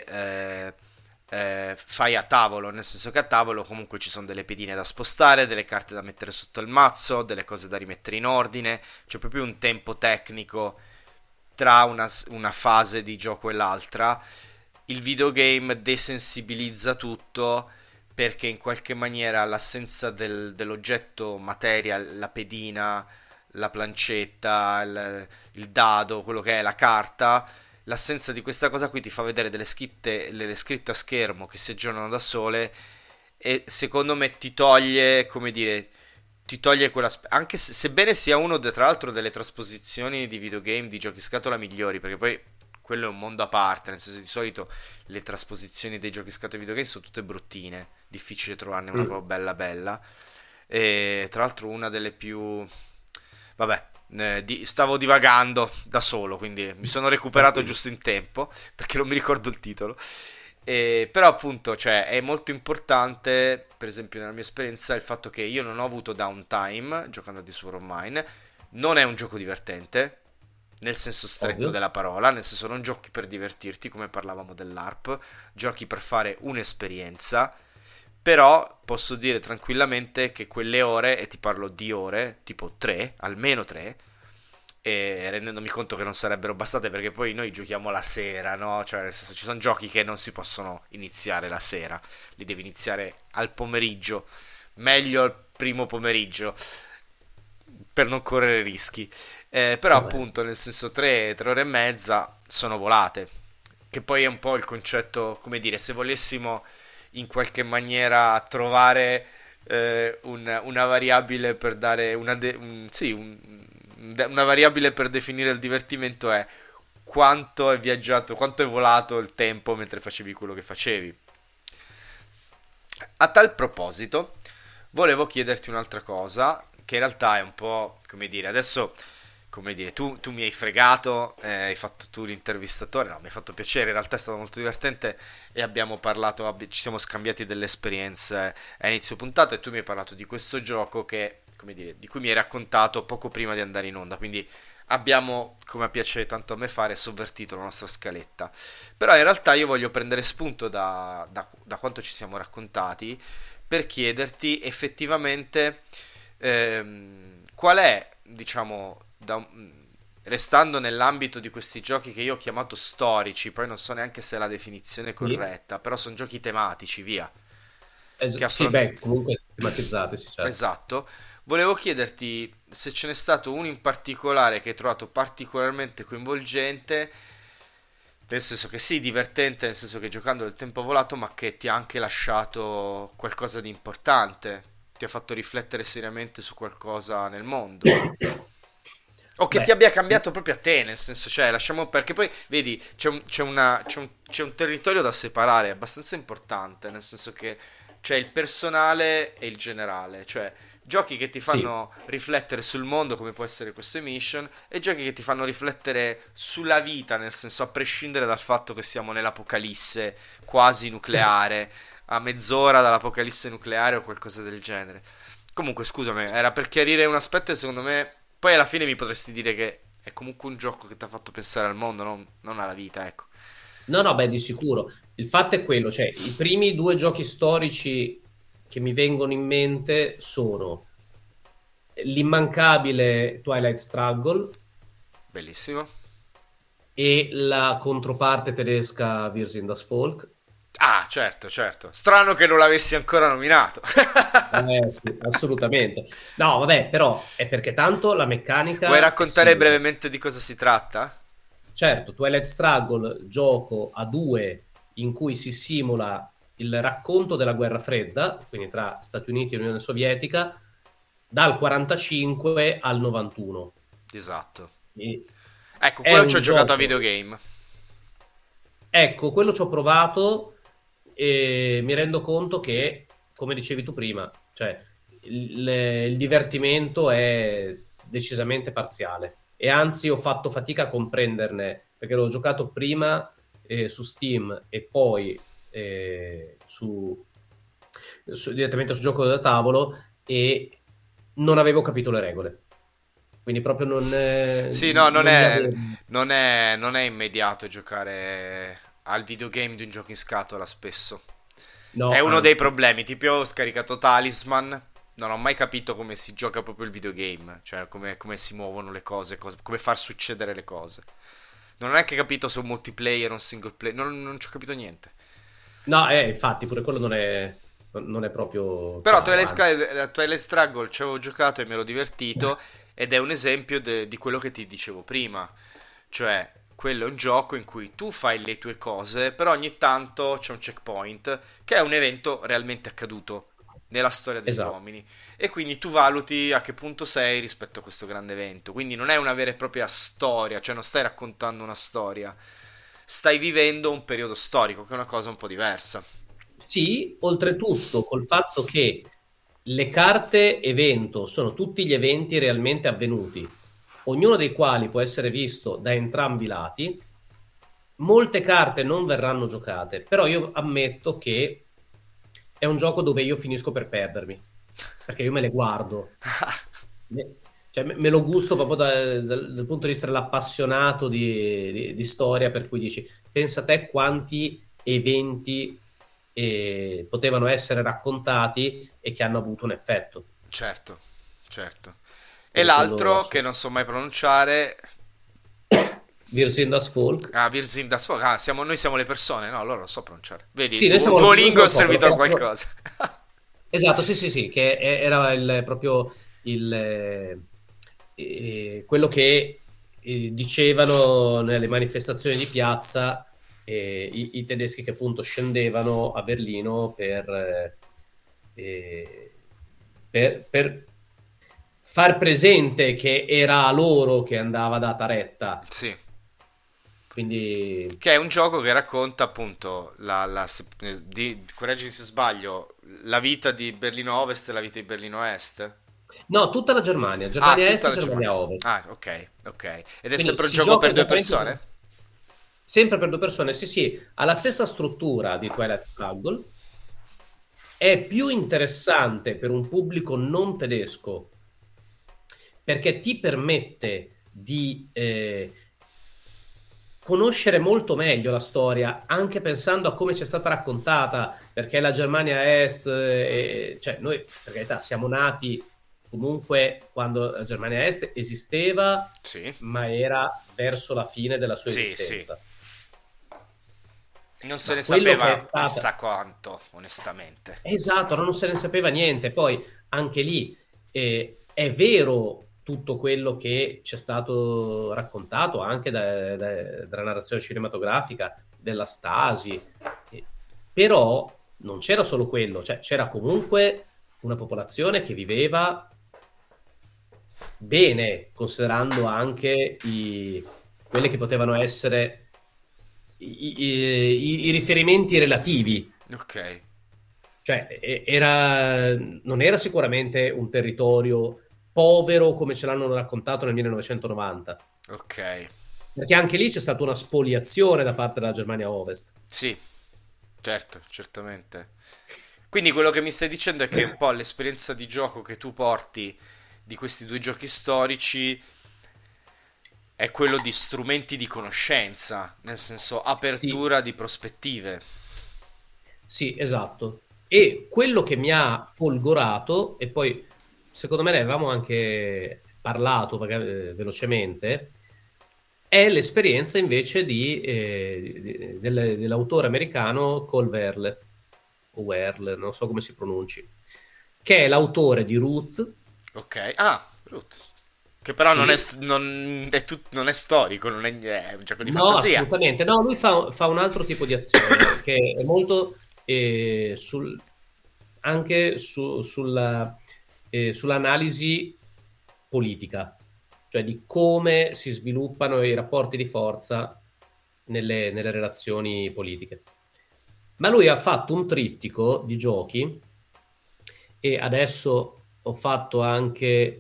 fai a tavolo, nel senso che a tavolo comunque ci sono delle pedine da spostare, delle carte da mettere sotto il mazzo, delle cose da rimettere in ordine, c'è proprio un tempo tecnico tra una fase di gioco e l'altra. Il videogame desensibilizza tutto perché in qualche maniera l'assenza dell'oggetto materia, la pedina, la plancetta, il dado, quello che è la carta, l'assenza di questa cosa qui ti fa vedere delle scritte a schermo che si aggiornano da sole, e secondo me ti toglie, come dire, ti toglie quella... Anche sebbene sia uno, tra l'altro, delle trasposizioni di videogame, di giochi scatola migliori, perché poi quello è un mondo a parte, nel senso di solito le trasposizioni dei giochi scatola videogame sono tutte bruttine, difficile trovarne una Mm. proprio bella bella. E tra l'altro una delle più... Vabbè, stavo divagando da solo, quindi mi sono recuperato Tranquillo. giusto in tempo, perché non mi ricordo il titolo. Però appunto, cioè, è molto importante, per esempio nella mia esperienza, il fatto che io non ho avuto downtime giocando a This War of Mine. Non è un gioco divertente, nel senso stretto Ovvio. della parola, nel senso non giochi per divertirti, come parlavamo dell'ARP, giochi per fare un'esperienza. Però posso dire tranquillamente che quelle ore, e ti parlo di ore, tipo 3, almeno 3, e rendendomi conto che non sarebbero bastate perché poi noi giochiamo la sera, no? Cioè, nel senso, ci sono giochi che non si possono iniziare la sera, li devi iniziare al pomeriggio, meglio al primo pomeriggio, per non correre rischi. Però Vabbè. appunto, nel senso, 3 ore e mezza sono volate, che poi è un po' il concetto, come dire, se volessimo in qualche maniera trovare una variabile per dare una variabile per definire il divertimento è quanto è viaggiato, quanto è volato il tempo mentre facevi quello che facevi. A tal proposito, volevo chiederti un'altra cosa, che in realtà è un po', come dire, adesso, come dire, tu mi hai fregato, hai fatto tu l'intervistatore, no, mi ha fatto piacere, in realtà è stato molto divertente e abbiamo parlato, ci siamo scambiati delle esperienze a inizio puntata e tu mi hai parlato di questo gioco che, come dire, di cui mi hai raccontato poco prima di andare in onda, quindi abbiamo, come piace tanto a me fare, sovvertito la nostra scaletta. Però in realtà io voglio prendere spunto da quanto ci siamo raccontati per chiederti effettivamente qual è, diciamo, restando nell'ambito di questi giochi che io ho chiamato storici, poi non so neanche se è la definizione Sì, corretta, però sono giochi tematici, via. Che sì, affron- beh, comunque tematizzate, sì, certo. Esatto. Volevo chiederti se ce n'è stato uno in particolare che hai trovato particolarmente coinvolgente, nel senso che sì, divertente, nel senso che giocando del tempo volato, ma che ti ha anche lasciato qualcosa di importante, ti ha fatto riflettere seriamente su qualcosa nel mondo. O che ti Beh, abbia cambiato proprio a te, nel senso, cioè, lasciamo perché poi, vedi, c'è un territorio da separare abbastanza importante, nel senso che c'è il personale e il generale, cioè giochi che ti sì. fanno riflettere sul mondo, come può essere questo Emission, e giochi che ti fanno riflettere sulla vita, nel senso, a prescindere dal fatto che siamo nell'apocalisse quasi nucleare, a mezz'ora dall'apocalisse nucleare o qualcosa del genere. Comunque, scusami, era per chiarire un aspetto e secondo me poi alla fine mi potresti dire che è comunque un gioco che ti ha fatto pensare al mondo, non alla vita, ecco. No, no, beh, di sicuro. Il fatto è quello, cioè, i primi due giochi storici che mi vengono in mente sono l'immancabile Twilight Struggle Bellissimo. e la controparte tedesca Wir sind das Volk. Ah, certo, certo. Strano che non l'avessi ancora nominato. Sì, assolutamente. No, vabbè, però è perché tanto la Vuoi meccanica è raccontare simile. brevemente di cosa si tratta? Certo, Twilight Struggle, gioco a due in cui si simula il racconto della guerra fredda, quindi tra Stati Uniti e Unione Sovietica, dal 45 al 91. Esatto. E Ecco, è quello ci ho un giocato a gioco. videogame. Ecco, quello ci ho provato e mi rendo conto che, come dicevi tu prima, cioè il divertimento è decisamente parziale e anzi ho fatto fatica a comprenderne perché l'ho giocato prima su Steam e poi direttamente su gioco da tavolo e non avevo capito le regole. Quindi proprio Sì, no, non mi avevo... non è immediato giocare al videogame di un gioco in scatola spesso. È No, uno dei anzi. problemi. Tipo, io ho scaricato Talisman. Non ho mai capito come si gioca proprio il videogame. Cioè, come si muovono le cose, come far succedere le cose. Non ho neanche capito se un multiplayer o un single player. Non ci ho capito niente. No, infatti, pure quello non è proprio Però chiaro, anzi. Twilight Struggle ci avevo giocato e mi ero divertito. Ed è un esempio di quello che ti dicevo prima. Cioè, quello è un gioco in cui tu fai le tue cose, però ogni tanto c'è un checkpoint, che è un evento realmente accaduto nella storia degli Esatto. uomini. E quindi tu valuti a che punto sei rispetto a questo grande evento. Quindi non è una vera e propria storia, cioè non stai raccontando una storia, stai vivendo un periodo storico, che è una cosa un po' diversa. Sì, oltretutto col fatto che le carte evento sono tutti gli eventi realmente avvenuti, ognuno dei quali può essere visto da entrambi i lati. Molte carte non verranno giocate, però io ammetto che è un gioco dove io finisco per perdermi, perché io me le guardo. Cioè, me lo gusto proprio dal punto di vista dell'appassionato di storia, per cui dici, pensa a te quanti eventi potevano essere raccontati e che hanno avuto un effetto. Certo, certo. E Quindi quello l'altro che assolutamente. non so mai pronunciare. Wir sind das Volk. Ah, Virzin da Sfog. Ah, noi siamo le persone. No, allora lo so pronunciare. Vedi, Sì, noi siamo lo Duolingo è solo popolo, servito che a era qualcosa. esatto, sì, sì, sì, che era proprio quello che dicevano nelle manifestazioni di piazza i tedeschi che appunto scendevano a Berlino eh, per far presente che era a loro che andava data retta. Sì. Quindi, Che è un gioco che racconta appunto correggimi se sbaglio, la vita di Berlino Ovest e la vita di Berlino Est. no, tutta la Germania, Ah, Germania tutta Est, la Germania. Germania Ovest. Ah, ok, ok. Ed è Quindi sempre un si gioco gioca per due esattamente persone? sempre per due persone, sì, sì, ha la stessa struttura di Twilight Struggle, è più interessante per un pubblico non tedesco perché ti permette di conoscere molto meglio la storia, anche pensando a come ci è stata raccontata, perché la Germania Est, cioè noi per carità siamo nati comunque quando la Germania Est esisteva, Sì, ma era verso la fine della sua sì, sì. esistenza. Non se Ma ne quello che è sapeva stata... chissà quanto, onestamente. Esatto, non se ne sapeva niente. Poi anche lì è vero tutto quello che ci è stato raccontato anche dalla narrazione cinematografica della Stasi, eh, però non c'era solo quello, cioè c'era comunque una popolazione che viveva bene, considerando anche quelli che potevano essere i riferimenti relativi. Ok, Cioè, non era sicuramente un territorio povero come ce l'hanno raccontato nel 1990, ok. perché anche lì c'è stata una spoliazione da parte della Germania Ovest. Sì, certo, certamente. Quindi quello che mi stai dicendo è che un po' l'esperienza di gioco che tu porti di questi due giochi storici è quello di strumenti di conoscenza, nel senso Sì, apertura di prospettive. sì, esatto. E quello che mi ha folgorato, e poi secondo me ne avevamo anche parlato velocemente, è l'esperienza invece dell'autore americano Cole Verle, o Verle, non so come si pronunci, che è l'autore di Root, Ok. Ah, Root. Che però non è, sì, non è storico, non è, è un gioco di no, fantasia. assolutamente, no, lui fa un altro tipo di azione, che è molto anche sull'analisi politica, cioè di come si sviluppano i rapporti di forza nelle relazioni politiche. Ma lui ha fatto un trittico di giochi e adesso ho fatto anche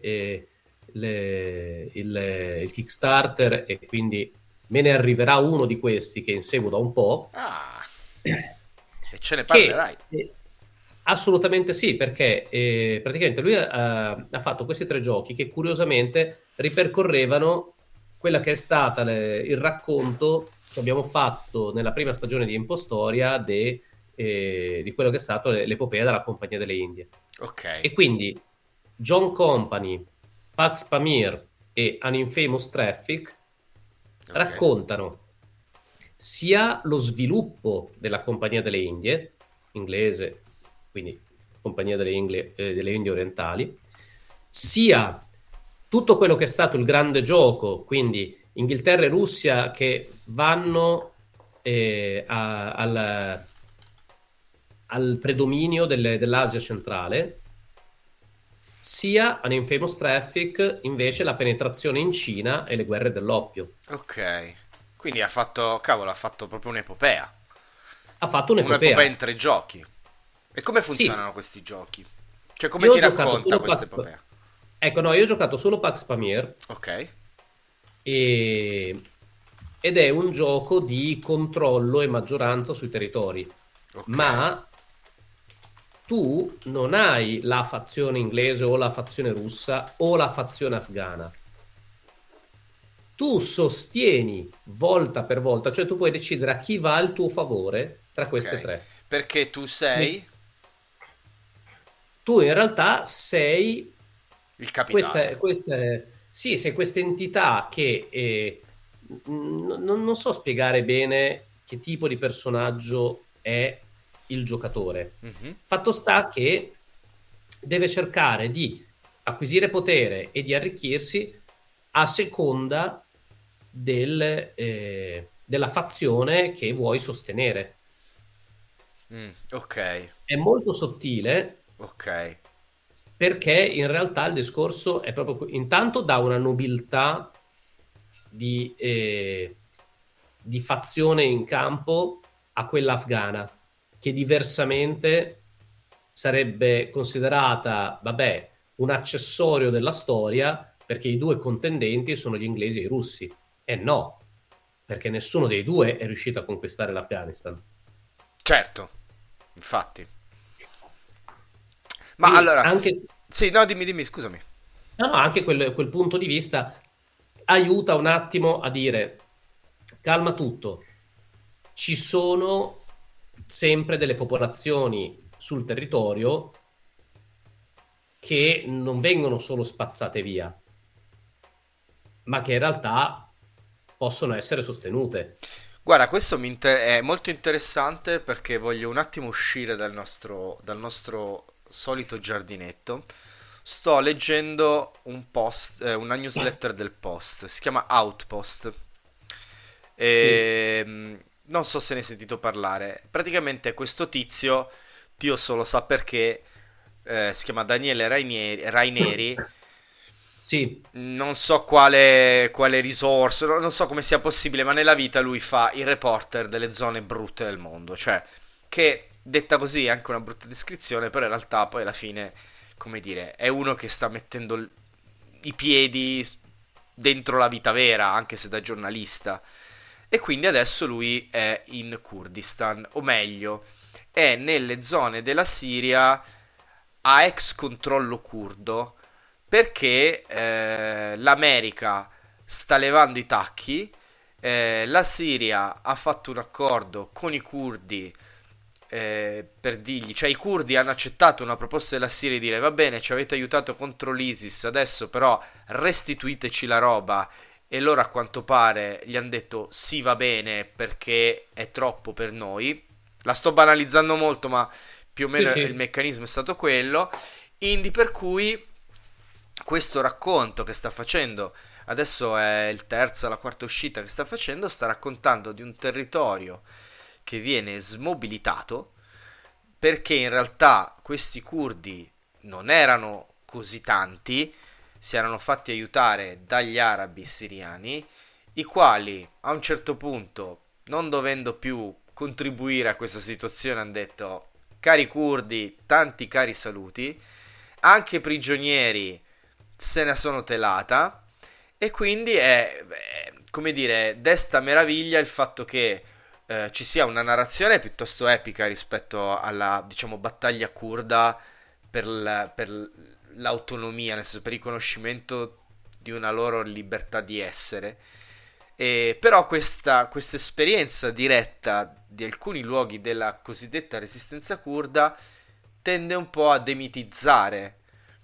il Kickstarter e quindi me ne arriverà uno di questi che inseguo da un po', Ah, e ce ne che parlerai. assolutamente sì, perché praticamente lui ha fatto questi tre giochi che curiosamente ripercorrevano quella che è stata il racconto che abbiamo fatto nella prima stagione di Impostoria di quello che è stato l'epopea della Compagnia delle Indie. Ok, E quindi John Company, Pax Pamir e An Infamous Traffic ok, raccontano sia lo sviluppo della Compagnia delle Indie, inglese, quindi Compagnia delle Indie Orientali, sia tutto quello che è stato il grande gioco, quindi Inghilterra e Russia che vanno al predominio dell'Asia centrale, sia An Infamous Traffic invece la penetrazione in Cina e le guerre dell'oppio. ok. Quindi ha fatto, cavolo, ha fatto proprio un'epopea. Ha fatto Un'epopea in un'epopea. tre giochi. E come Sì, funzionano questi giochi? Cioè, come io ho ti giocato racconta solo questa Pax... epopea? Ecco, no, io ho giocato solo Pax Pamir Ok, e- ed è un gioco di controllo e maggioranza sui territori, ok, ma tu non hai la fazione inglese o la fazione russa o la fazione afghana. Tu sostieni volta per volta, cioè tu puoi decidere a chi va il tuo favore tra queste ok. tre. Perché tu E sei tu in realtà sei il capitano. sì, sei questa entità che non so spiegare bene che tipo di personaggio è il giocatore. Mhm. Fatto sta che deve cercare di acquisire potere e di arricchirsi a seconda della fazione che vuoi sostenere. Ok, È molto sottile ok, perché in realtà il discorso è proprio intanto dà una nobiltà di fazione in campo a quella afghana, che diversamente sarebbe considerata, vabbè, un accessorio della storia perché i due contendenti sono gli inglesi e i russi. E no, perché nessuno dei due è riuscito a conquistare l'Afghanistan. certo, infatti. Ma Quindi allora, anche, sì, no, dimmi, dimmi, scusami. no, no, anche quel punto di vista aiuta un attimo a dire, calma tutto. Ci sono sempre delle popolazioni sul territorio che non vengono solo spazzate via, ma che in realtà possono essere sostenute. Guarda, questo è molto interessante perché voglio un attimo uscire dal nostro solito giardinetto. Sto leggendo un post, una newsletter del Post, si chiama Outpost. Sì, Non so se ne hai sentito parlare. Praticamente questo tizio, Dio solo sa perché, si chiama Daniele Raineri. sì, Non so quale risorsa, non so come sia possibile, ma nella vita lui fa il reporter delle zone brutte del mondo. Cioè, che detta così è anche una brutta descrizione, però in realtà poi alla fine, come dire, è uno che sta mettendo i piedi dentro la vita vera, anche se da giornalista. E quindi adesso lui è in Kurdistan, o meglio, è nelle zone della Siria a ex controllo curdo, perché l'America sta levando i tacchi, la Siria ha fatto un accordo con i curdi, per dirgli, cioè i curdi hanno accettato una proposta della Siria di dire va bene, ci avete aiutato contro l'ISIS, adesso però restituiteci la roba, e loro a quanto pare gli hanno detto sì va bene perché è troppo per noi. La sto banalizzando molto, ma più o sì, meno il sì. meccanismo è stato quello. Indi per cui questo racconto che sta facendo, adesso è il terza, la quarta uscita che sta facendo, sta raccontando di un territorio che viene smobilitato perché in realtà questi curdi non erano così tanti, si erano fatti aiutare dagli arabi siriani, i quali a un certo punto, non dovendo più contribuire a questa situazione, hanno detto cari curdi, tanti cari saluti, anche prigionieri se ne sono telata, e quindi come dire, desta meraviglia il fatto che ci sia una narrazione piuttosto epica rispetto alla, diciamo, battaglia curda per l'autonomia, nel senso per il riconoscimento di una loro libertà di essere. Però questa esperienza diretta di alcuni luoghi della cosiddetta resistenza curda tende un po' a demitizzare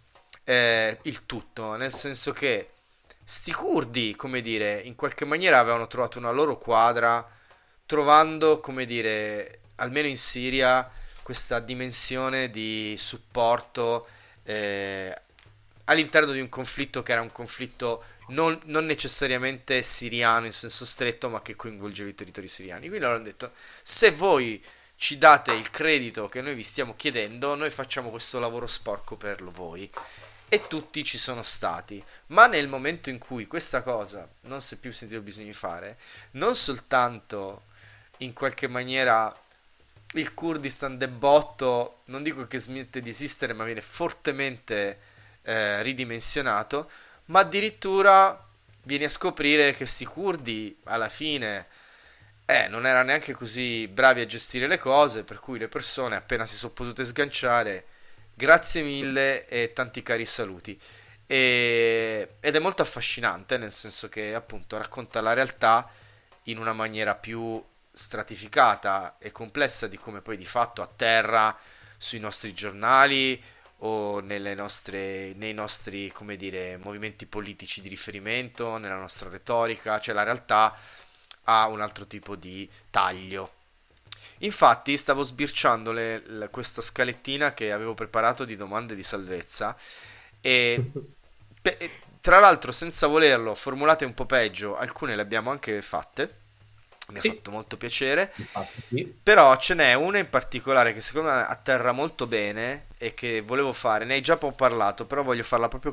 il tutto, nel senso che sti curdi, come dire, in qualche maniera avevano trovato una loro quadra, trovando, come dire, almeno in Siria, questa dimensione di supporto eh, all'interno di un conflitto che era un conflitto non necessariamente siriano in senso stretto, ma che coinvolgeva i territori siriani. Quindi loro hanno detto: se voi ci date il credito che noi vi stiamo chiedendo, noi facciamo questo lavoro sporco per voi. E tutti ci sono stati. Ma nel momento in cui questa cosa non si è più sentito bisogno di fare, non soltanto in qualche maniera il Kurdistan debotto, non dico che smette di esistere, ma viene fortemente ridimensionato, ma addirittura vieni a scoprire che sti curdi alla fine non erano neanche così bravi a gestire le cose, per cui le persone appena si sono potute sganciare, grazie mille e tanti cari saluti. Ed è molto affascinante, nel senso che appunto racconta la realtà in una maniera più stratificata e complessa di come poi di fatto atterra sui nostri giornali o nei nostri, come dire, movimenti politici di riferimento, nella nostra retorica, cioè la realtà ha un altro tipo di taglio. Infatti stavo sbirciando questa scalettina che avevo preparato di domande di salvezza e tra l'altro senza volerlo, formulate un po' peggio, alcune le abbiamo anche fatte, mi ha Sì, fatto molto piacere, infatti, sì. però ce n'è una in particolare che secondo me atterra molto bene e che volevo fare, ne hai già un po' parlato, però voglio farla proprio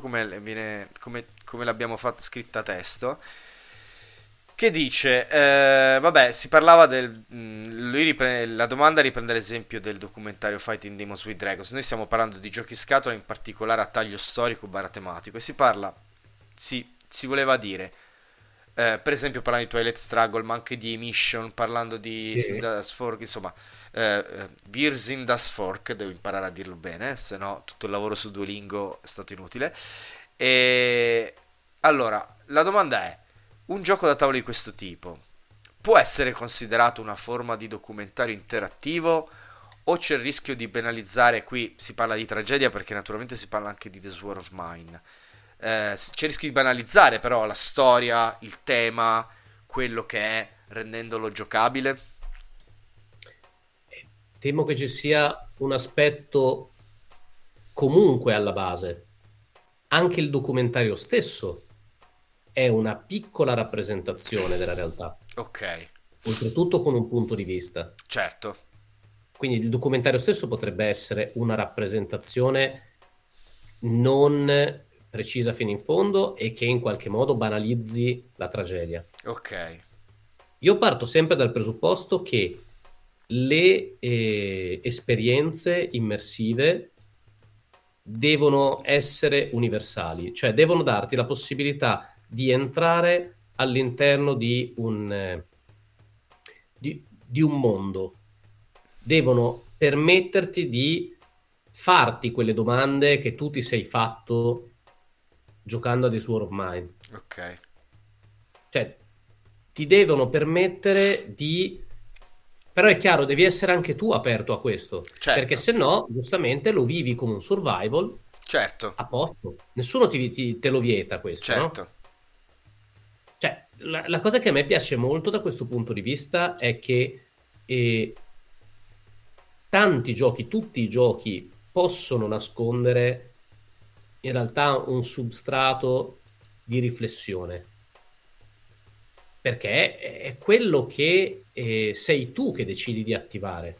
come l'abbiamo fatta scritta a testo, che dice, vabbè, si parlava la domanda riprende l'esempio del documentario Fighting Demons with Dragons. Noi stiamo parlando di giochi scatola, in particolare a taglio storico barra tematico, e si voleva dire, per esempio parlando di Twilight Struggle, ma anche di Emission, parlando di Sì. Sindas Fork, insomma, Vir Sindas Fork, devo imparare a dirlo bene, se no tutto il lavoro su Duolingo è stato inutile. E allora, la domanda è: un gioco da tavolo di questo tipo può essere considerato una forma di documentario interattivo o c'è il rischio di banalizzare? Qui si parla di tragedia perché naturalmente si parla anche di The Sword of Mine. C'è il rischio di banalizzare però la storia, il tema, quello che è, rendendolo giocabile? Temo che ci sia un aspetto comunque alla base. Anche il documentario stesso è una piccola rappresentazione della realtà, Ok, oltretutto con un punto di vista. certo. Quindi il documentario stesso potrebbe essere una rappresentazione non precisa fino in fondo e che in qualche modo banalizzi la tragedia. Ok, Io parto sempre dal presupposto che le esperienze immersive devono essere universali, cioè devono darti la possibilità di entrare all'interno di un mondo, devono permetterti di farti quelle domande che tu ti sei fatto giocando a The Sword of Mine. ok. Cioè, ti devono permettere di... Però è chiaro, devi essere anche tu aperto a questo, perché Certo, se no, giustamente, lo vivi come un survival certo, a posto. Nessuno te lo vieta questo, no? certo. Cioè, la cosa che a me piace molto da questo punto di vista è che eh, tanti giochi, tutti i giochi possono nascondere in realtà un substrato di riflessione, perché è quello che sei tu che decidi di attivare.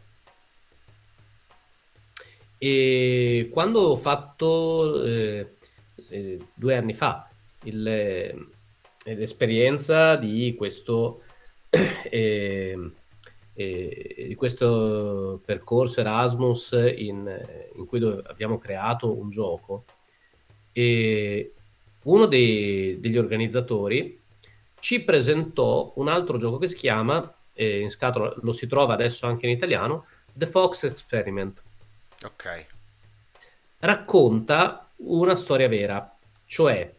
E quando ho fatto 2 anni fa l'esperienza eh, di questo percorso Erasmus in cui abbiamo creato un gioco, e uno degli organizzatori ci presentò un altro gioco che si chiama, in scatola, lo si trova adesso anche in italiano, The Fox Experiment. Ok, Racconta una storia vera, cioè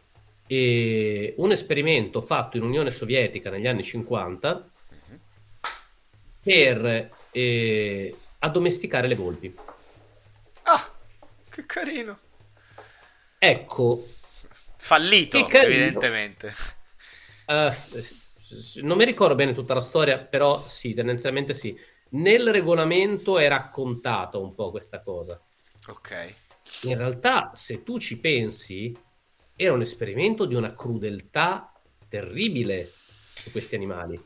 un esperimento fatto in Unione Sovietica negli anni 50 per addomesticare le volpi. ah, che carino. Ecco, che Fallito, carino. evidentemente. Non mi ricordo bene tutta la storia, però sì, tendenzialmente sì. Nel regolamento è raccontata un po' questa cosa. Ok. In realtà, se tu ci pensi, era un esperimento di una crudeltà terribile su questi animali,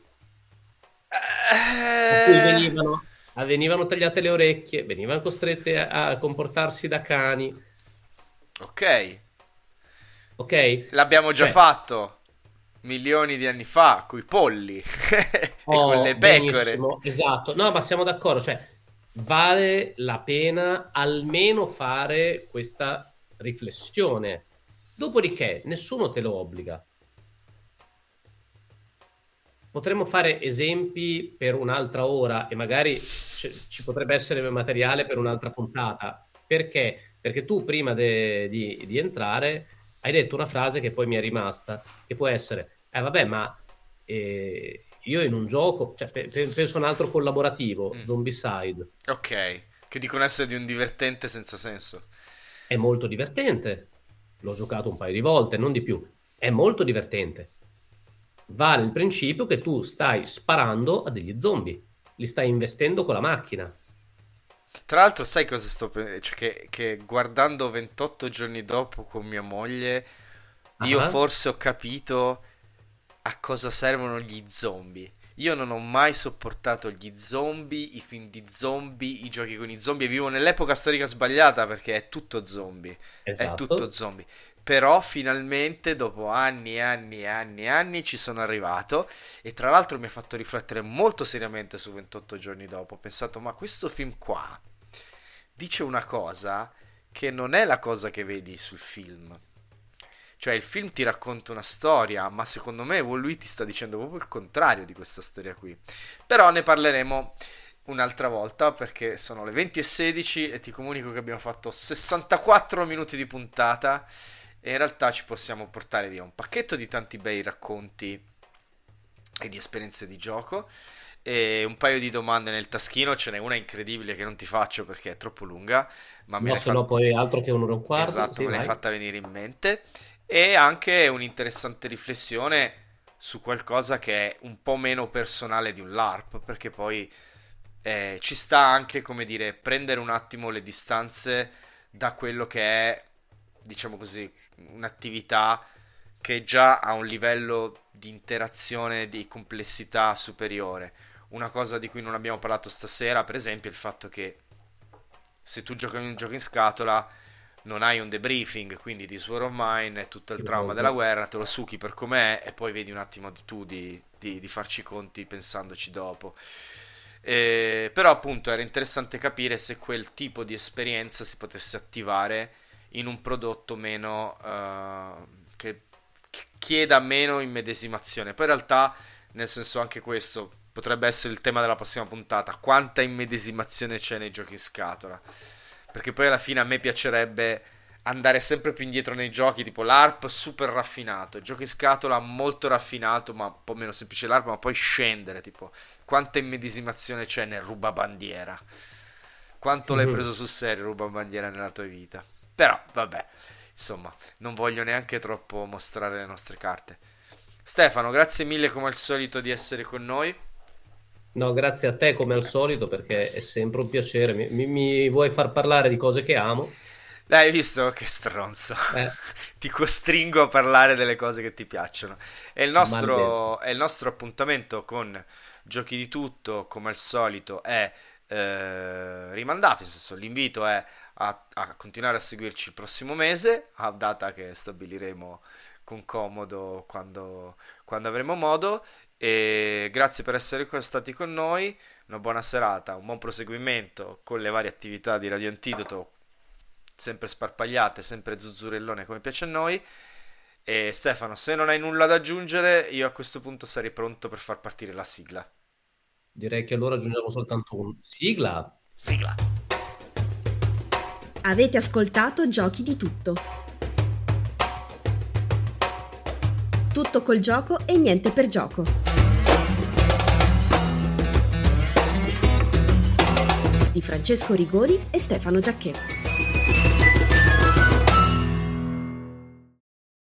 a cui Eh, venivano tagliate le orecchie, venivano costrette a comportarsi da cani, ok, ok? l'abbiamo già Cioè, fatto milioni di anni fa coi polli e con oh, le pecore. benissimo, esatto. No, ma siamo d'accordo, cioè, vale la pena almeno fare questa riflessione. Dopodiché, nessuno te lo obbliga. Potremmo fare esempi per un'altra ora e magari ci potrebbe essere materiale per un'altra puntata. Perché? Perché tu prima di entrare hai detto una frase che poi mi è rimasta, che può essere, vabbè, ma io in un gioco, cioè, penso a un altro collaborativo, Mm, Zombicide, ok, che dicono essere di un divertente senza senso. è molto divertente. L'ho giocato un paio di volte, non di più. È molto divertente. Vale il principio che tu stai sparando a degli zombie, li stai investendo con la macchina. Tra l'altro, sai cosa cioè che guardando 28 giorni dopo con mia moglie, io Ah, forse ho capito a cosa servono gli zombie. Io non ho mai sopportato gli zombie, i film di zombie, i giochi con i zombie. Vivo nell'epoca storica sbagliata perché è tutto zombie. È tutto esatto. zombie. Però finalmente, dopo anni e anni e anni e anni, ci sono arrivato. E tra l'altro mi ha fatto riflettere molto seriamente su 28 giorni dopo. Ho pensato, ma questo film qua dice una cosa che non è la cosa che vedi sul film. Cioè, il film ti racconta una storia, ma secondo me lui ti sta dicendo proprio il contrario di questa storia qui. Però ne parleremo un'altra volta perché sono le 20:16 e ti comunico che abbiamo fatto 64 minuti di puntata e in realtà ci possiamo portare via un pacchetto di tanti bei racconti e di esperienze di gioco. E un paio di domande nel taschino, ce n'è una incredibile che non ti faccio perché è troppo lunga, ma me No, l'hai se no fatta. poi altro che un'ora e un quarto. Esatto, Sì, me l'hai vai. fatta venire in mente. E anche un'interessante riflessione su qualcosa che è un po' meno personale di un LARP, perché poi ci sta anche, come dire, prendere un attimo le distanze da quello che è, diciamo così, un'attività che già ha un livello di interazione, di complessità superiore. Una cosa di cui non abbiamo parlato stasera, per esempio, è il fatto che se tu giochi un gioco in scatola non hai un debriefing, quindi di Sword of Mine è tutto il trauma della guerra, te lo succhi per com'è e poi vedi un attimo tu di farci i conti pensandoci dopo. Però appunto era interessante capire se quel tipo di esperienza si potesse attivare in un prodotto meno che chieda meno immedesimazione. Poi in realtà, nel senso, anche questo potrebbe essere il tema della prossima puntata: quanta immedesimazione c'è nei giochi in scatola? Perché poi alla fine a me piacerebbe andare sempre più indietro nei giochi, tipo l'ARP super raffinato, il gioco in scatola molto raffinato ma un po' meno semplice l'ARP, ma poi scendere, tipo quanta immedesimazione c'è nel rubabandiera, quanto l'hai Mhm. preso sul serio rubabandiera nella tua vita. Però vabbè, insomma, non voglio neanche troppo mostrare le nostre carte. Stefano, grazie mille come al solito di essere con noi. No, grazie a te come al solito perché è sempre un piacere. Mi vuoi far parlare di cose che amo? Dai, hai visto che stronzo? Eh, Ti costringo a parlare delle cose che ti piacciono. maledetto. È il nostro appuntamento con Giochi di Tutto, come al solito, è rimandato. Nel senso, l'invito è a continuare a seguirci il prossimo mese, a data che stabiliremo con comodo quando avremo modo. E grazie per essere stati con noi. Una buona serata, un buon proseguimento con le varie attività di Radio Antidoto, sempre sparpagliate, sempre zuzzurellone come piace a noi. E Stefano, se non hai nulla da aggiungere, io a questo punto sarei pronto per far partire la sigla. Direi che allora aggiungiamo soltanto un sigla. Sigla. Avete ascoltato Giochi di Tutto. Tutto col gioco e niente per gioco. Di Francesco Rigori e Stefano Giacchè.